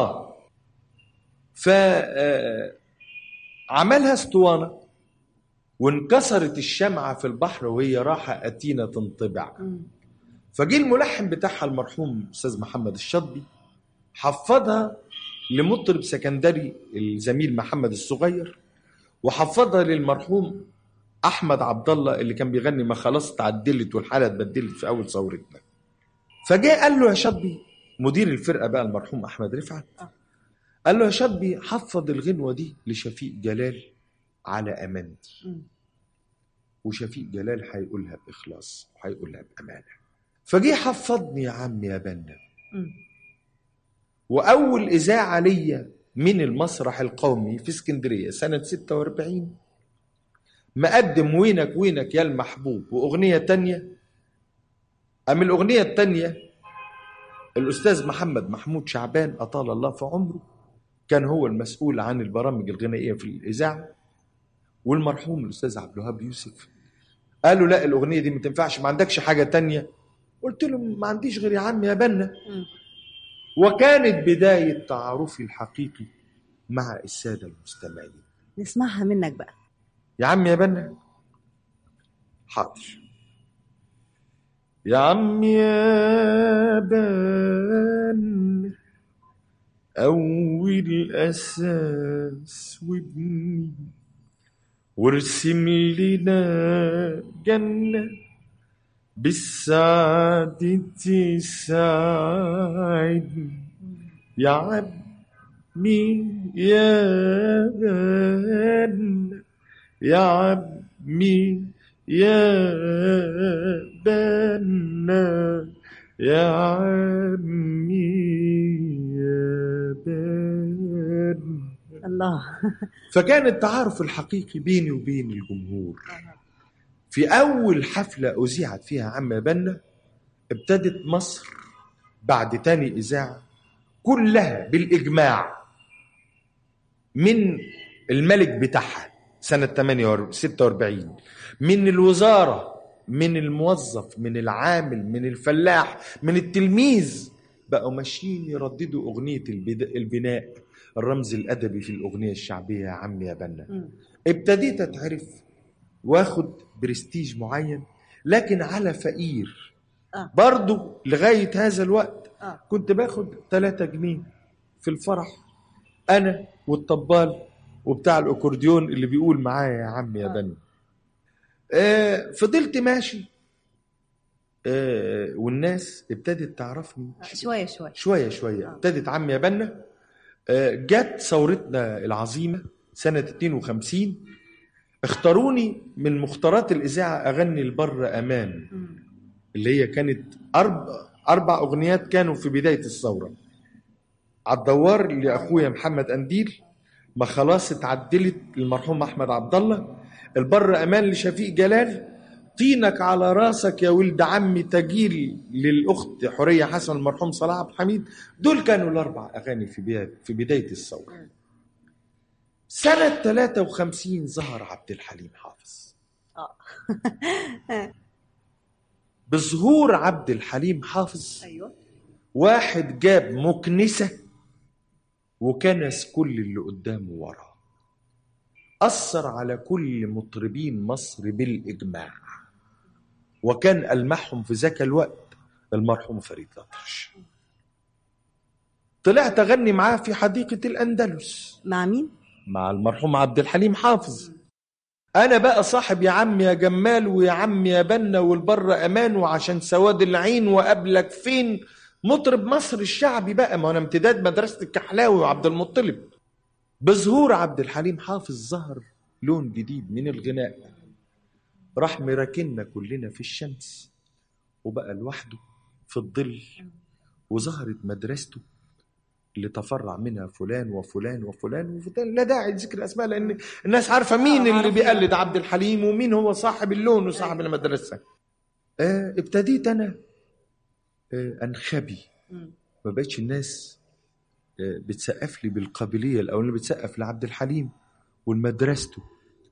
فعملها اسطوانة وانكسرت الشمعة في البحر وهي راحة أتينا تنطبع. فجي الملحن بتاعها المرحوم أستاذ محمد الشاطبي حفظها لمطرب سكندري الزميل محمد الصغير، وحفظها للمرحوم أحمد عبد الله اللي كان بيغني ما خلاص اتعدلت والحالة اتبدلت في أول ثورتنا. فجاء قال له يا شاطبي، مدير الفرقة بقى المرحوم أحمد رفعت، قال له يا شاطبي حفظ الغنوة دي لشفيق جلال على أمانتي، وشفيق جلال هيقولها بإخلاص وهيقولها بأمانة. فجي حفظني يا عم يا بنا. وأول إذاعة ليا من المسرح القومي في اسكندرية سنة 46 مقدم وينك وينك يا المحبوب وأغنية تانية. أم الأغنية التانية الأستاذ محمد محمود شعبان أطال الله في عمره كان هو المسؤول عن البرامج الغنائية في الإذاعة، والمرحوم الأستاذ عبد الوهاب يوسف قالوا لا الأغنية دي ما تنفعش، ما عندكش حاجة تانية؟ قلت لهم ما عنديش غير يا عم يا بنا. وكانت بداية تعارفي الحقيقي مع السادة المستمعين. نسمعها منك بقى يا عم يا بنا. حاضر. يا عم يا بنا أول أساس وابني وارسم لنا جنة بالسعادة تساعدني يا عمي يا بنا يا عمي يا بنا يا عمي يا بنا. الله. فكان التعارف الحقيقي بيني وبين الجمهور. في أول حفلة أذيعت فيها عم بنا ابتدت مصر بعد تاني إذاعة كلها بالإجماع من الملك بتاعها سنة 46 من الوزارة من الموظف من العامل من الفلاح من التلميذ بقوا ماشيين يرددوا أغنية البناء الرمز الأدبي في الأغنية الشعبية يا عم يا بنا. ابتديت أتعرف واخد برستيج معين لكن على فقير. برضو لغاية هذا الوقت كنت باخد 3 جنيه في الفرح أنا والطبال وبتاع الأكورديون اللي بيقول معايا يا عم يا بنا. فضلت ماشي والناس ابتدت تعرفني شوية ابتدت عم يا بنا. جت ثورتنا العظيمة سنة 52 اختاروني من مختارات الإذاعة أغني البر أمان اللي هي كانت 4 أغنيات كانوا في بداية الثورة. عالدوار لأخويا محمد أنديل، ما خلاص اتعدلت المرحوم أحمد عبد الله، البر أمان لشفيق جلال، طينك على راسك يا ولد عمي تجيل للأخت حورية حسن المرحوم صلاح عبد الحميد. دول كانوا ال4 أغاني في بداية الثورة. سنة 53 ظهر عبد الحليم حافظ. بظهور عبد الحليم حافظ واحد جاب مكنسة وكنس كل اللي قدامه وراه، أثر على كل مطربين مصر بالإجماع، وكان ألمحهم في ذاك الوقت المرحوم فريد الأطرش. طلعت أغني معاه في حديقة الأندلس. مع مين؟ مع المرحوم عبد الحليم حافظ. أنا بقى صاحب يا عم يا جمال ويا عم يا بنا والبر أمان وعشان سواد العين وقبلك فين، مطرب مصر الشعبي بقى، ما أنا امتداد مدرسة الكحلاوي وعبد المطلب. بظهور عبد الحليم حافظ ظهر لون جديد من الغناء، راح مراكننا كلنا في الشمس وبقى لوحده في الظل، وظهرت مدرسته اللي تفرع منها فلان وفلان وفلان وفلان، لا داعي لذكر اسماء لان الناس عارفه مين اللي بيقلد عبد الحليم ومين هو صاحب اللون وصاحب المدرسه. ابتديت انا انخبي، ما بقتش الناس بتسقف لي بالقابليه الاولانيه، بتسقف لعبد الحليم والمدرسته.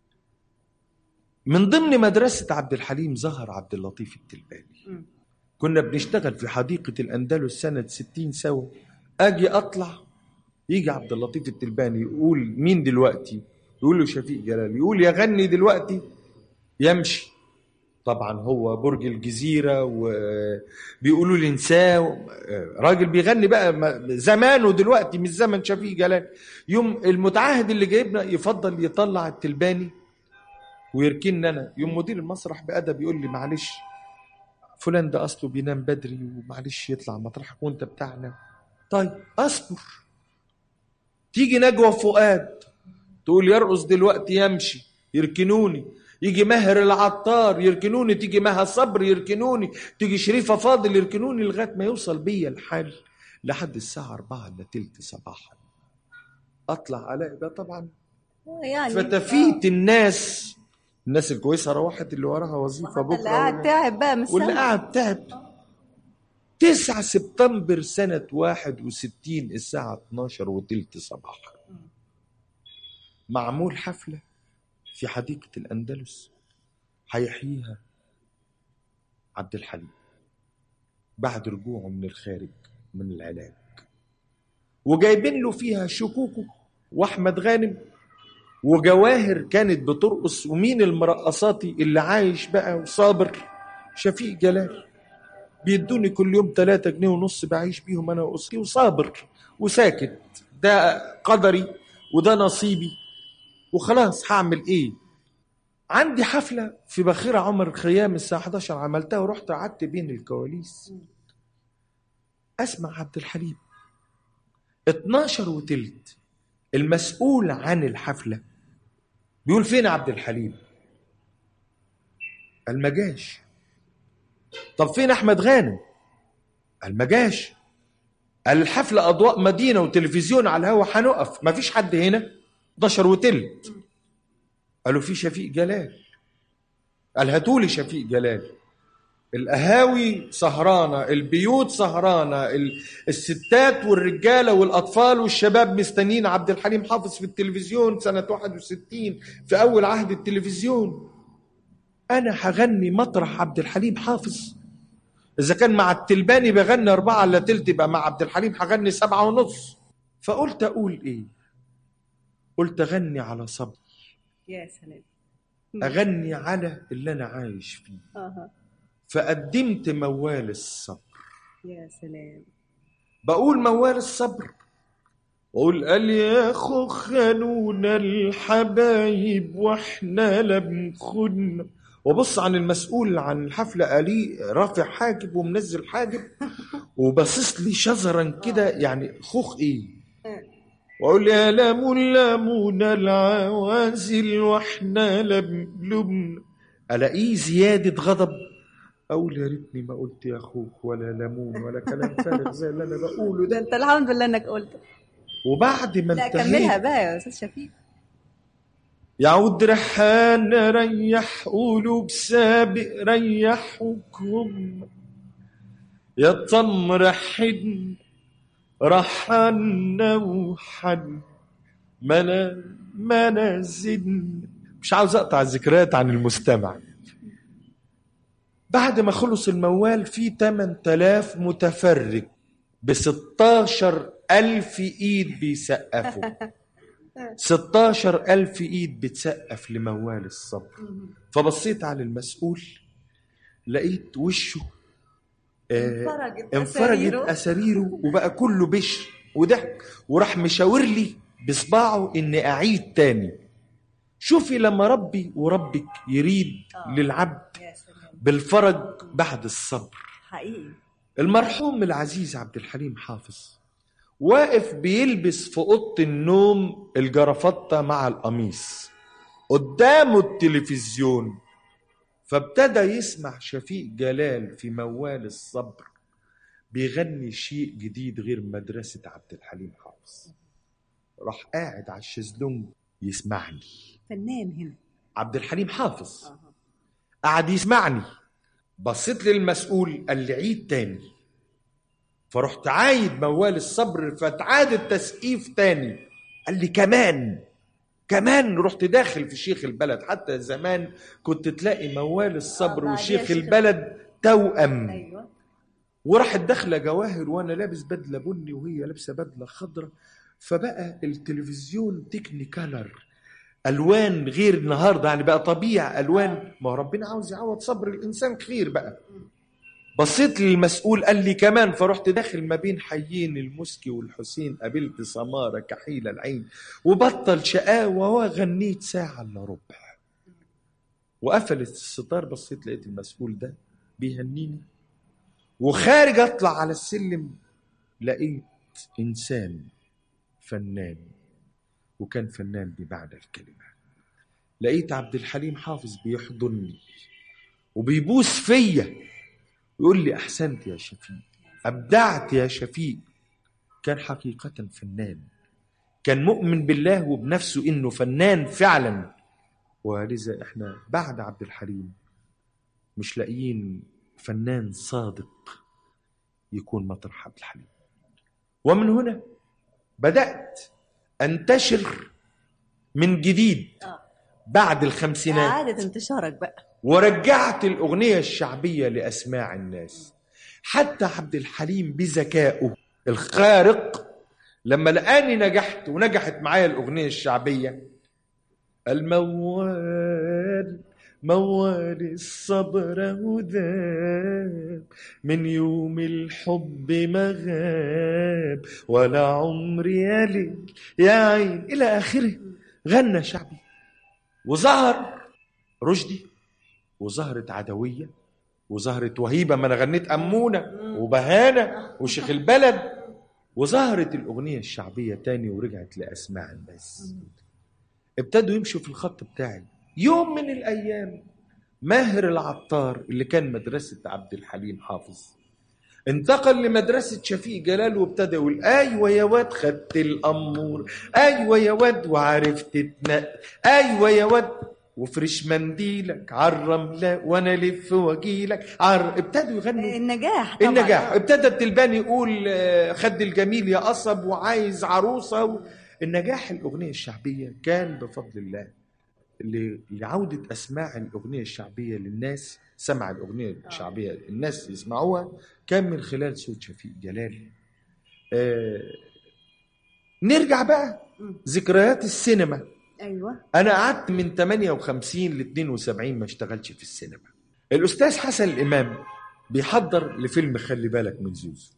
من ضمن مدرسه عبد الحليم ظهر عبد اللطيف التلباني. كنا بنشتغل في حديقه الاندلس سنه 60 سوا، اجي اطلع يجي عبد اللطيف التلباني يقول مين دلوقتي؟ يقول له شفيق جلال، يقول يغني دلوقتي يمشي. طبعا هو برج الجزيرة وبيقولوا لي انساه، راجل بيغني بقى زمانه دلوقتي مش زمن شفيق جلال. يوم المتعهد اللي جايبنا يفضل يطلع التلباني ويركننا انا. يوم مدير المسرح بأدب يقول لي معلش فلان ده اصله بينام بدري ومعلش يطلع مطرحك وانت بتاعنا. طيب اصبر. تيجي نجوى فؤاد تقول يرقص دلوقتي يمشي، يركنوني. يجي ماهر العطار يركنوني، تيجي مها صبر يركنوني، تيجي شريفة فاضل يركنوني، لغاية ما يوصل بيا الحال لحد الساعة 4:45 صباحا أطلع ألاقي بقى طبعا يعني فتفيت الناس الكويسة روحت، اللي وراها وظيفة بكرة، اللي قاعد تعب بقى من واللي السما. قاعد تعب. 9 سبتمبر سنة 61 الساعة 12:15 صباحا معمول حفلة في حديقة الأندلس هيحييها عبد الحليم بعد رجوعه من الخارج من العلاج، وجايبين له فيها شكوكو وأحمد غانم وجواهر كانت بترقص، ومين المرقصاتي اللي عايش بقى وصابر؟ شفيق جلال. بيدوني كل يوم 3 جنيه ونص بعيش بيهم أنا وأسرتي وصابر وساكت. ده قدري وده نصيبي وخلاص، هعمل إيه؟ عندي حفلة في بخيرة عمر الخيام الساعة 11 عملتها، ورحت قعدت بين الكواليس أسمع عبد الحليم. 12:15 المسؤول عن الحفلة بيقول فين عبد الحليم؟ قال ما جاش. طب فين أحمد غانم؟ قال ما جاش. قال الحفلة أضواء مدينة وتلفزيون على الهوا هنقف، ما فيش حد هنا. 11:15 قالوا في شفيق جلال. قال هاتولي شفيق جلال. القهاوي سهرانة، البيوت سهرانة، الستات والرجالة والأطفال والشباب مستنين عبد الحليم حافظ في التلفزيون سنة 61 في أول عهد التلفزيون. أنا هغني مطرح عبد الحليم حافظ؟ إذا كان مع التلباني بغني 4:15 يبقى مع عبد الحليم هغني 7:30. فقلت أقول إيه؟ قلت أغني على صبر، يا سلام. أغني على اللي أنا عايش فيه. فقدمت موال الصبر. يا سلام. بقول موال الصبر وقول قال يا خو خانونا الحبايب واحنا لم خدنا، وبص عن المسؤول عن الحفلة قالي رافع حاجب ومنزل حاجب وبصص لي شزرا كده، يعني خوخ ايه. وقول يا لامون العوازل واحنا لم لبنا، الاقيه زيادة غضب اقول يا ريتني ما قلت يا اخوك ولا ليمون ولا كلام فارغ زي اللي انا بقوله ده. انت الحمد لله انك قلت. وبعد ما لا انتهيت كملها بقى يا استاذ شفيق. يعود ريحان ريح قلوب سابق ريحكم، يا الطمر حن رحنا وحن ما زدنا. مش عاوز اقطع الذكريات عن المستمع. بعد ما خلص الموال في 8000 متفرج ب16,000 ايد بيسقفوا. 16,000 ايد بتسقف لموال الصبر. فبصيت على المسؤول لقيت وشه انفرجت أساريره وبقى كله بشر وضحك، وراح مشاور لي بصباعه اني اعيد تاني. شوفي لما ربي وربك يريد للعبد بالفرج بعد الصبر. حقيقي. المرحوم العزيز عبد الحليم حافظ واقف بيلبس في اوضه النوم الجرافطه مع القميص قدامه التلفزيون، فابتدى يسمع شفيق جلال في موال الصبر بيغني شيء جديد غير مدرسة عبد الحليم حافظ. راح قاعد على الشезлونج يسمعني. فنان هنا عبد الحليم حافظ قاعد يسمعني. بصيت للمسؤول قال لي عيد تاني، فرحت عايد موال الصبر فتعاد التسقيف تاني. قال لي كمان رحت داخل في شيخ البلد. حتى زمان كنت تلاقي موال الصبر وشيخ البلد توأم. ايوه. وراحت داخله جواهر وانا لابس بدله بني وهي لابسه بدله خضراء، فبقى التلفزيون تكنيكالر الوان غير النهارده، يعني بقى طبيعي الوان. ما هو ربنا عاوز يعوض صبر الانسان خير بقى. بصيت للمسؤول قال لي كمان، فرحت داخل ما بين حيين المسكي والحسين، قابلت سماره كحيل العين وبطل شقاوه وغنيت ساعه الا ربع. وقفلت الستار، بصيت لقيت المسؤول ده بيهنيني، وخارج اطلع على السلم لقيت انسان فنان، وكان فنان بمعنى الكلمه. لقيت عبد الحليم حافظ بيحضني وبيبوس فيا يقول لي احسنت يا شفيق، ابدعت يا شفيق. كان حقيقه فنان، كان مؤمن بالله وبنفسه انه فنان فعلا. ولذا احنا بعد عبد الحليم مش لاقيين فنان صادق يكون مطرح عبد الحليم. ومن هنا بدأت أنتشر من جديد بعد الخمسينات، إعادة انتشارك بقى، ورجعت الأغنية الشعبية لأسماع الناس. حتى عبد الحليم بذكائه الخارق لما لقاني نجحت ونجحت معايا الأغنية الشعبية، الموال موال الصبر هداب، من يوم الحب ما غاب، ولا عمري يا ليل يا عين إلى آخره. غنى شعبي، وظهر رشدي، وظهرت عدوية، وظهرت وهيبة، ما أنا غنيت أمونة وبهانة وشيخ البلد، وظهرت الأغنية الشعبية تاني ورجعت لأسماع الناس. ابتدوا يمشوا في الخط بتاعي. يوم من الأيام ماهر العطار اللي كان مدرسة عبد الحليم حافظ انتقل لمدرسة شفيق جلال، وابتدى يقول أيوة يا واد خدت الأمور، أيوة يا واد وعرفت تنق، أيوة يا واد وفرش منديلك عالرملة وانا لف واجيلك ابتدوا يغنوا النجاح طبعا. النجاح. ابتدى التلباني يقول خد الجميل يا قصب وعايز عروسة. النجاح الأغنية الشعبية كان بفضل الله لعودة أسماع الأغنية الشعبية للناس. سمع الأغنية الشعبية الناس يسمعوها كان من خلال صوت شفيق جلال. نرجع بقى ذكريات السينما. أيوة. أنا قعدت من 58 ل 72 ما اشتغلش في السينما. الأستاذ حسن الإمام بيحضر لفيلم خلي بالك من زوزو،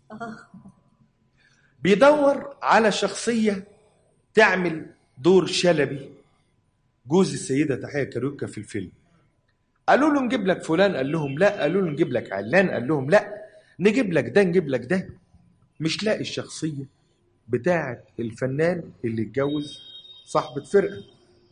بيدور على شخصية تعمل دور شلبي جوز السيدة تحية كاروكا في الفيلم. قالوا له نجيب لك فلان، قال لهم لا. قالوا له نجيب لك علان، قال لهم لا. نجيب لك ده نجيب لك ده. مش لاقي الشخصية بتاعة الفنان اللي اتجوز صاحبة فرقة.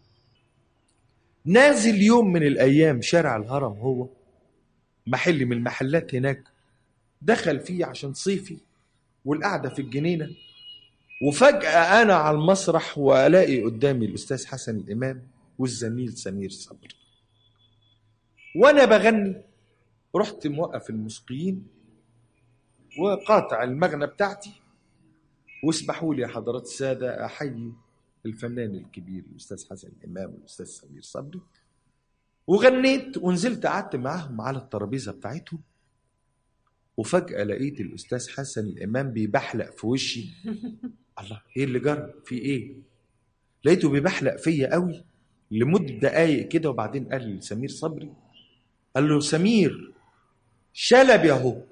نازل يوم من الأيام شارع الهرم، هو محل من المحلات هناك، دخل فيه عشان صيفي والقعدة في الجنينة، وفجأة أنا على المسرح وألاقي قدامي الأستاذ حسن الإمام والزميل سمير صبري. وأنا بغني رحت موقف الموسيقيين وقاطع المغنى بتاعتي، واسمحوا لي يا حضرات السادة أحيي الفنان الكبير الأستاذ حسن الإمام والأستاذ سمير صبري. وغنيت ونزلت قعدت معهم على الترابيزة بتاعتهم، وفجأة لقيت الأستاذ حسن الإمام بيبحلق في وشي. الله، إيه اللي جرى؟ في إيه؟ لقيته بيبحلق فيا قوي لمدة دقايق كده، وبعدين قال لسمير صبري، قال له سمير شلبي أهو،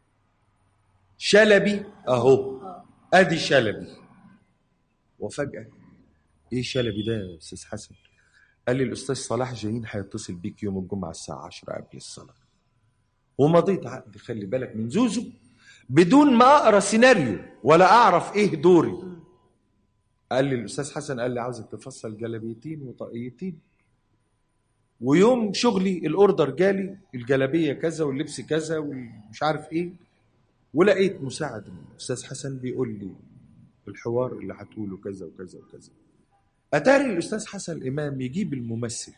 شلبي أهو، أدي شلبي. وفجأة إيه شلبي ده يا أستاذ حسن؟ قال لي الأستاذ صلاح جاهين هيتصل بيك يوم الجمعة الساعة 10 قبل الصلاة. ومضيت عقد خلي بالك من زوزو بدون ما أقرأ سيناريو ولا أعرف إيه دوري. قال لي الأستاذ حسن، قال لي عاوزك تفصل جلبيتين وطاقيتين، ويوم شغلي الأوردر جالي الجلبية كذا واللبس كذا ومش عارف إيه. ولقيت مساعد الأستاذ حسن بيقول لي الحوار اللي هتقوله كذا وكذا وكذا. أتاري الأستاذ حسن الإمام يجيب الممثل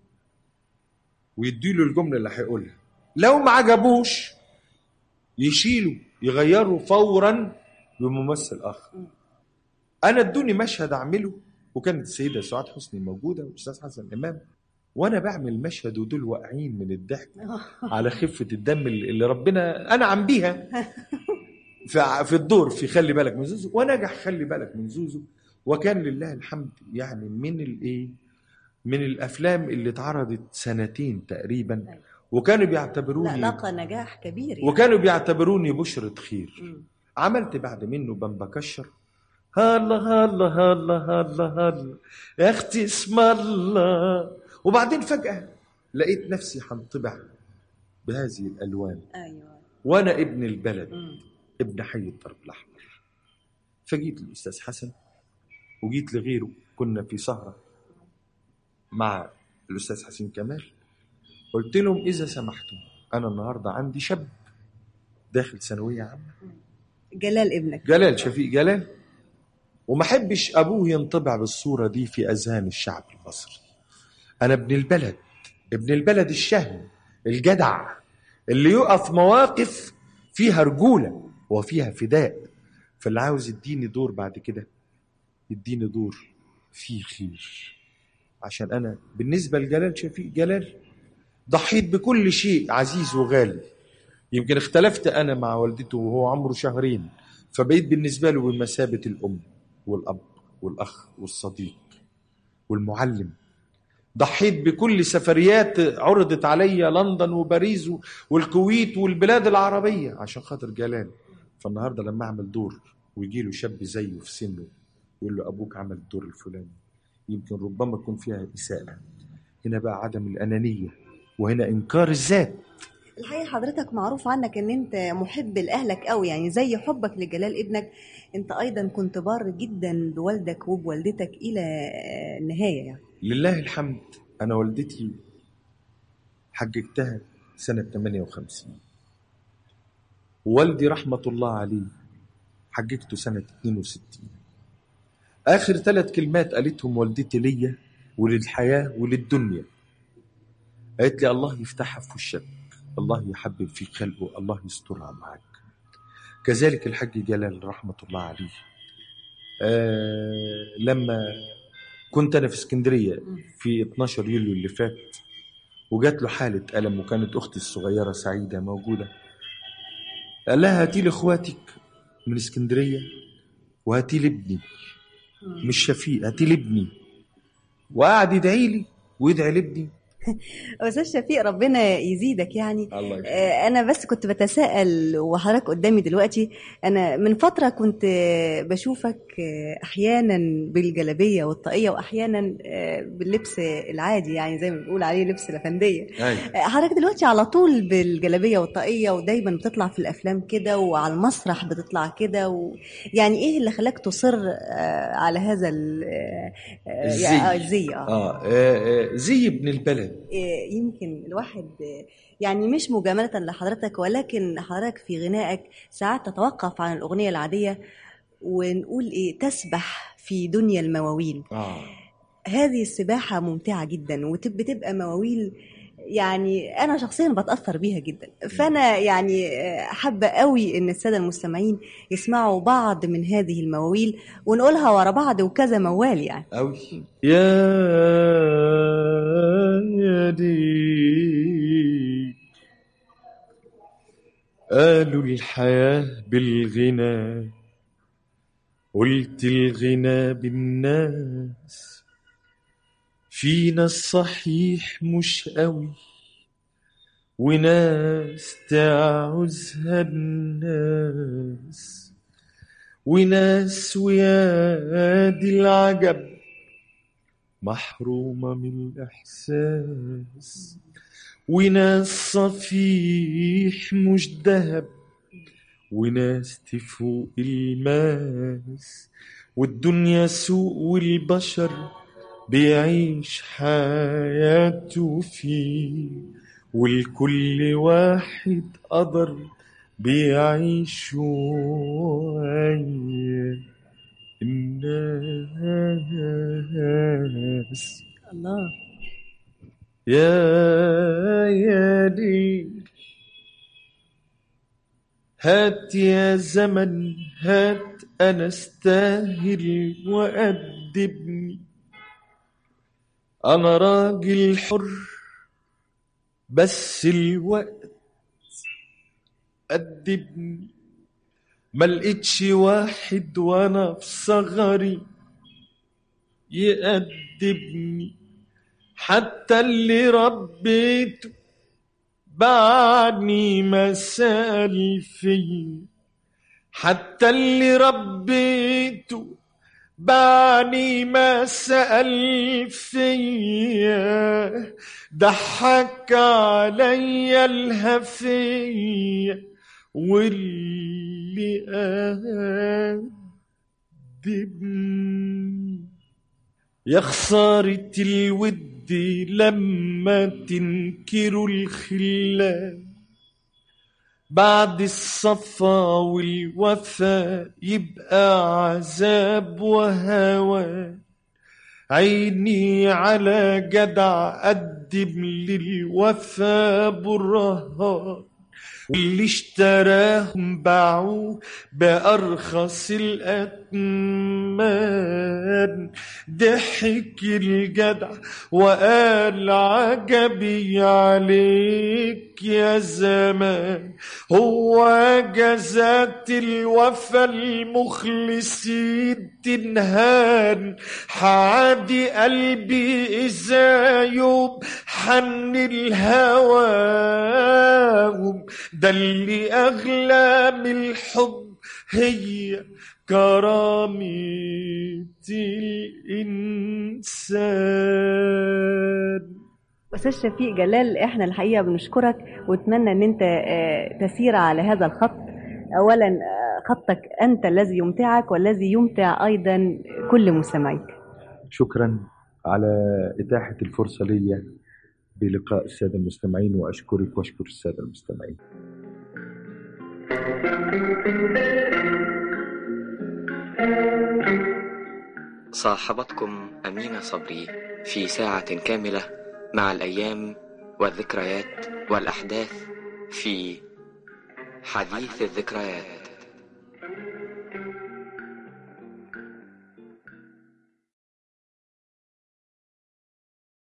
ويديله الجملة اللي هيقولها، لو ما عجبوش يشيله يغيره فورا بممثل آخر. أنا ادوني مشهد أعمله، وكانت السيدة سعاد حسني موجودة والأستاذ حسن الإمام، وأنا بعمل مشهد ودول واقعين من الضحك على خفة الدم اللي ربنا أنعم بيها في الدور في خلي بالك من زوزو. ونجح خلي بالك من زوزو، وكان لله الحمد يعني من من الأفلام اللي اتعرضت سنتين تقريبا، وكانوا بيعتبروني لقى نجاح كبير يعني. وكانوا بيعتبروني بشرة خير. عملت بعد منه بنبكشر، هلا هلا هلا هلا هلا يا اختي اسم الله. وبعدين فجأة لقيت نفسي هنطبع بهذه الألوان. ايوه. وانا ابن البلد، ابن حي الدرب الأحمر. فجيت للأستاذ حسن وجيت لغيره، كنا في سهرة مع الأستاذ حسين كمال. قلت لهم إذا سمحتم أنا النهاردة عندي شاب داخل ثانوية عامة، جلال ابنك، جلال شفيق جلال، وما حبش أبوه ينطبع بالصورة دي في أذهان الشعب المصري. أنا ابن البلد، ابن البلد الشهم الجدع اللي يقف مواقف فيها رجولة وفيها فداء. فاللي عاوز يديني دور بعد كده يديني دور فيه خير، عشان أنا بالنسبة لجلال شفيق جلال ضحيت بكل شيء عزيز وغالي. يمكن اختلفت أنا مع والدته وهو عمره شهرين، فبقيت بالنسبة له بمثابة الأم والأب والأخ والصديق والمعلم. ضحيت بكل سفريات عرضت عليا، لندن وباريس والكويت والبلاد العربية عشان خاطر جلال. فالنهاردة لما أعمل دور ويجي له شاب زيه في سنه يقول له أبوك عمل الدور الفلاني، يمكن ربما يكون فيها إساءة. هنا بقى عدم الأنانية، وهنا إنكار الذات. الحقيقة حضرتك معروف عنك ان انت محب لأهلك قوي، يعني زي حبك لجلال ابنك انت ايضا كنت بار جدا بوالدك وبوالدتك الى النهاية يعني. لله الحمد. أنا والدتي حججتها سنة 58، ووالدي رحمة الله عليه حججته سنة 62. آخر 3 كلمات قالتهم والدتي ليا وللحياة وللدنيا، قالت لي الله يفتحها في وشك، الله يحبب في خلقه، الله يسترها معك. كذلك الحاج جلال رحمة الله عليه. لما كنت أنا في اسكندرية في 12 يوليو اللي فات وجات له حالة ألم، وكانت أختي الصغيرة سعيدة موجودة، قال لها هاتي لي إخواتك من اسكندرية وهاتي لي ابني، مش شفيق، هاتي لي ابني. وقعد يدعي لي ويدعي لابني. أستاذ شفيق ربنا يزيدك يعني. الله يخليك. أنا بس كنت بتساءل وحضرتك قدامي دلوقتي، أنا من فترة كنت بشوفك أحيانا بالجلابية والطاقية وأحيانا باللبس العادي، يعني زي ما بنقول عليه لبس الأفندية. حضرتك دلوقتي على طول بالجلابية والطاقية ودايما بتطلع في الأفلام كده وعلى المسرح بتطلع كده يعني إيه اللي خلاك تصر على هذا الزي؟ زي ابن البلد. يمكن الواحد يعني مش مجاملة لحضرتك، ولكن حضرتك في غنائك ساعات تتوقف عن الأغنية العادية ونقول إيه، تسبح في دنيا المواويل. هذه السباحة ممتعة جدا وبتبقى مواويل، يعني أنا شخصيا بتأثر بيها جدا. فأنا يعني حابة قوي إن السادة المستمعين يسمعوا بعض من هذه المواويل ونقولها ورا بعض وكذا موال يعني. قوي. يا دي قالوا الحياة بالغنى، قلت الغنى بالناس، في ناس صحيح مش قوي وناس تعوزها الناس، وناس ويا دي العجب محرومة من الإحساس، وناس صفيح مش دهب وناس تفوق الماس، والدنيا سوق والبشر بيعيش حياته فيه، والكل واحد قدر بيعيش الناس. الله. يا دي هات يا زمن هات، أنا استاهل وأدبني، أنا راجل حر بس الوقت أدبني، ملقتش واحد وأنا في صغري يأدبني، حتى اللي ربيته بعدني ما سأل فيا، حتى اللي ربيته بعدني ما سأل فيا، ضحك عليا الهفية واللي أدبني. يا خسارة الود لما تنكروا الخلة، بعد الصفا والوفا يبقى عذاب وهوى. عيني على جدع قدم للوفا بالرهان، واللي اشتراهم باعوه بأرخص الأثمان. ضحك الجدع وقال عجبي عليك يا زمان، هو جزات الوفا المخلصين تنهان. حعادي قلبي إذا يوم حن الهواهم، ده اللي أغلى من الحب هي كرامة الإنسان. أستاذ شفيق جلال، احنا الحقيقة بنشكرك ونتمنى ان انت تسير على هذا الخط. اولا خطك انت الذي يمتعك والذي يمتع ايضا كل مستمعيك. شكرا على إتاحة الفرصة لي بلقاء السادة المستمعين، وأشكرك وأشكر السادة المستمعين. صاحبتكم أمينة صبري في ساعة كاملة مع الأيام والذكريات والأحداث في حديث الذكريات.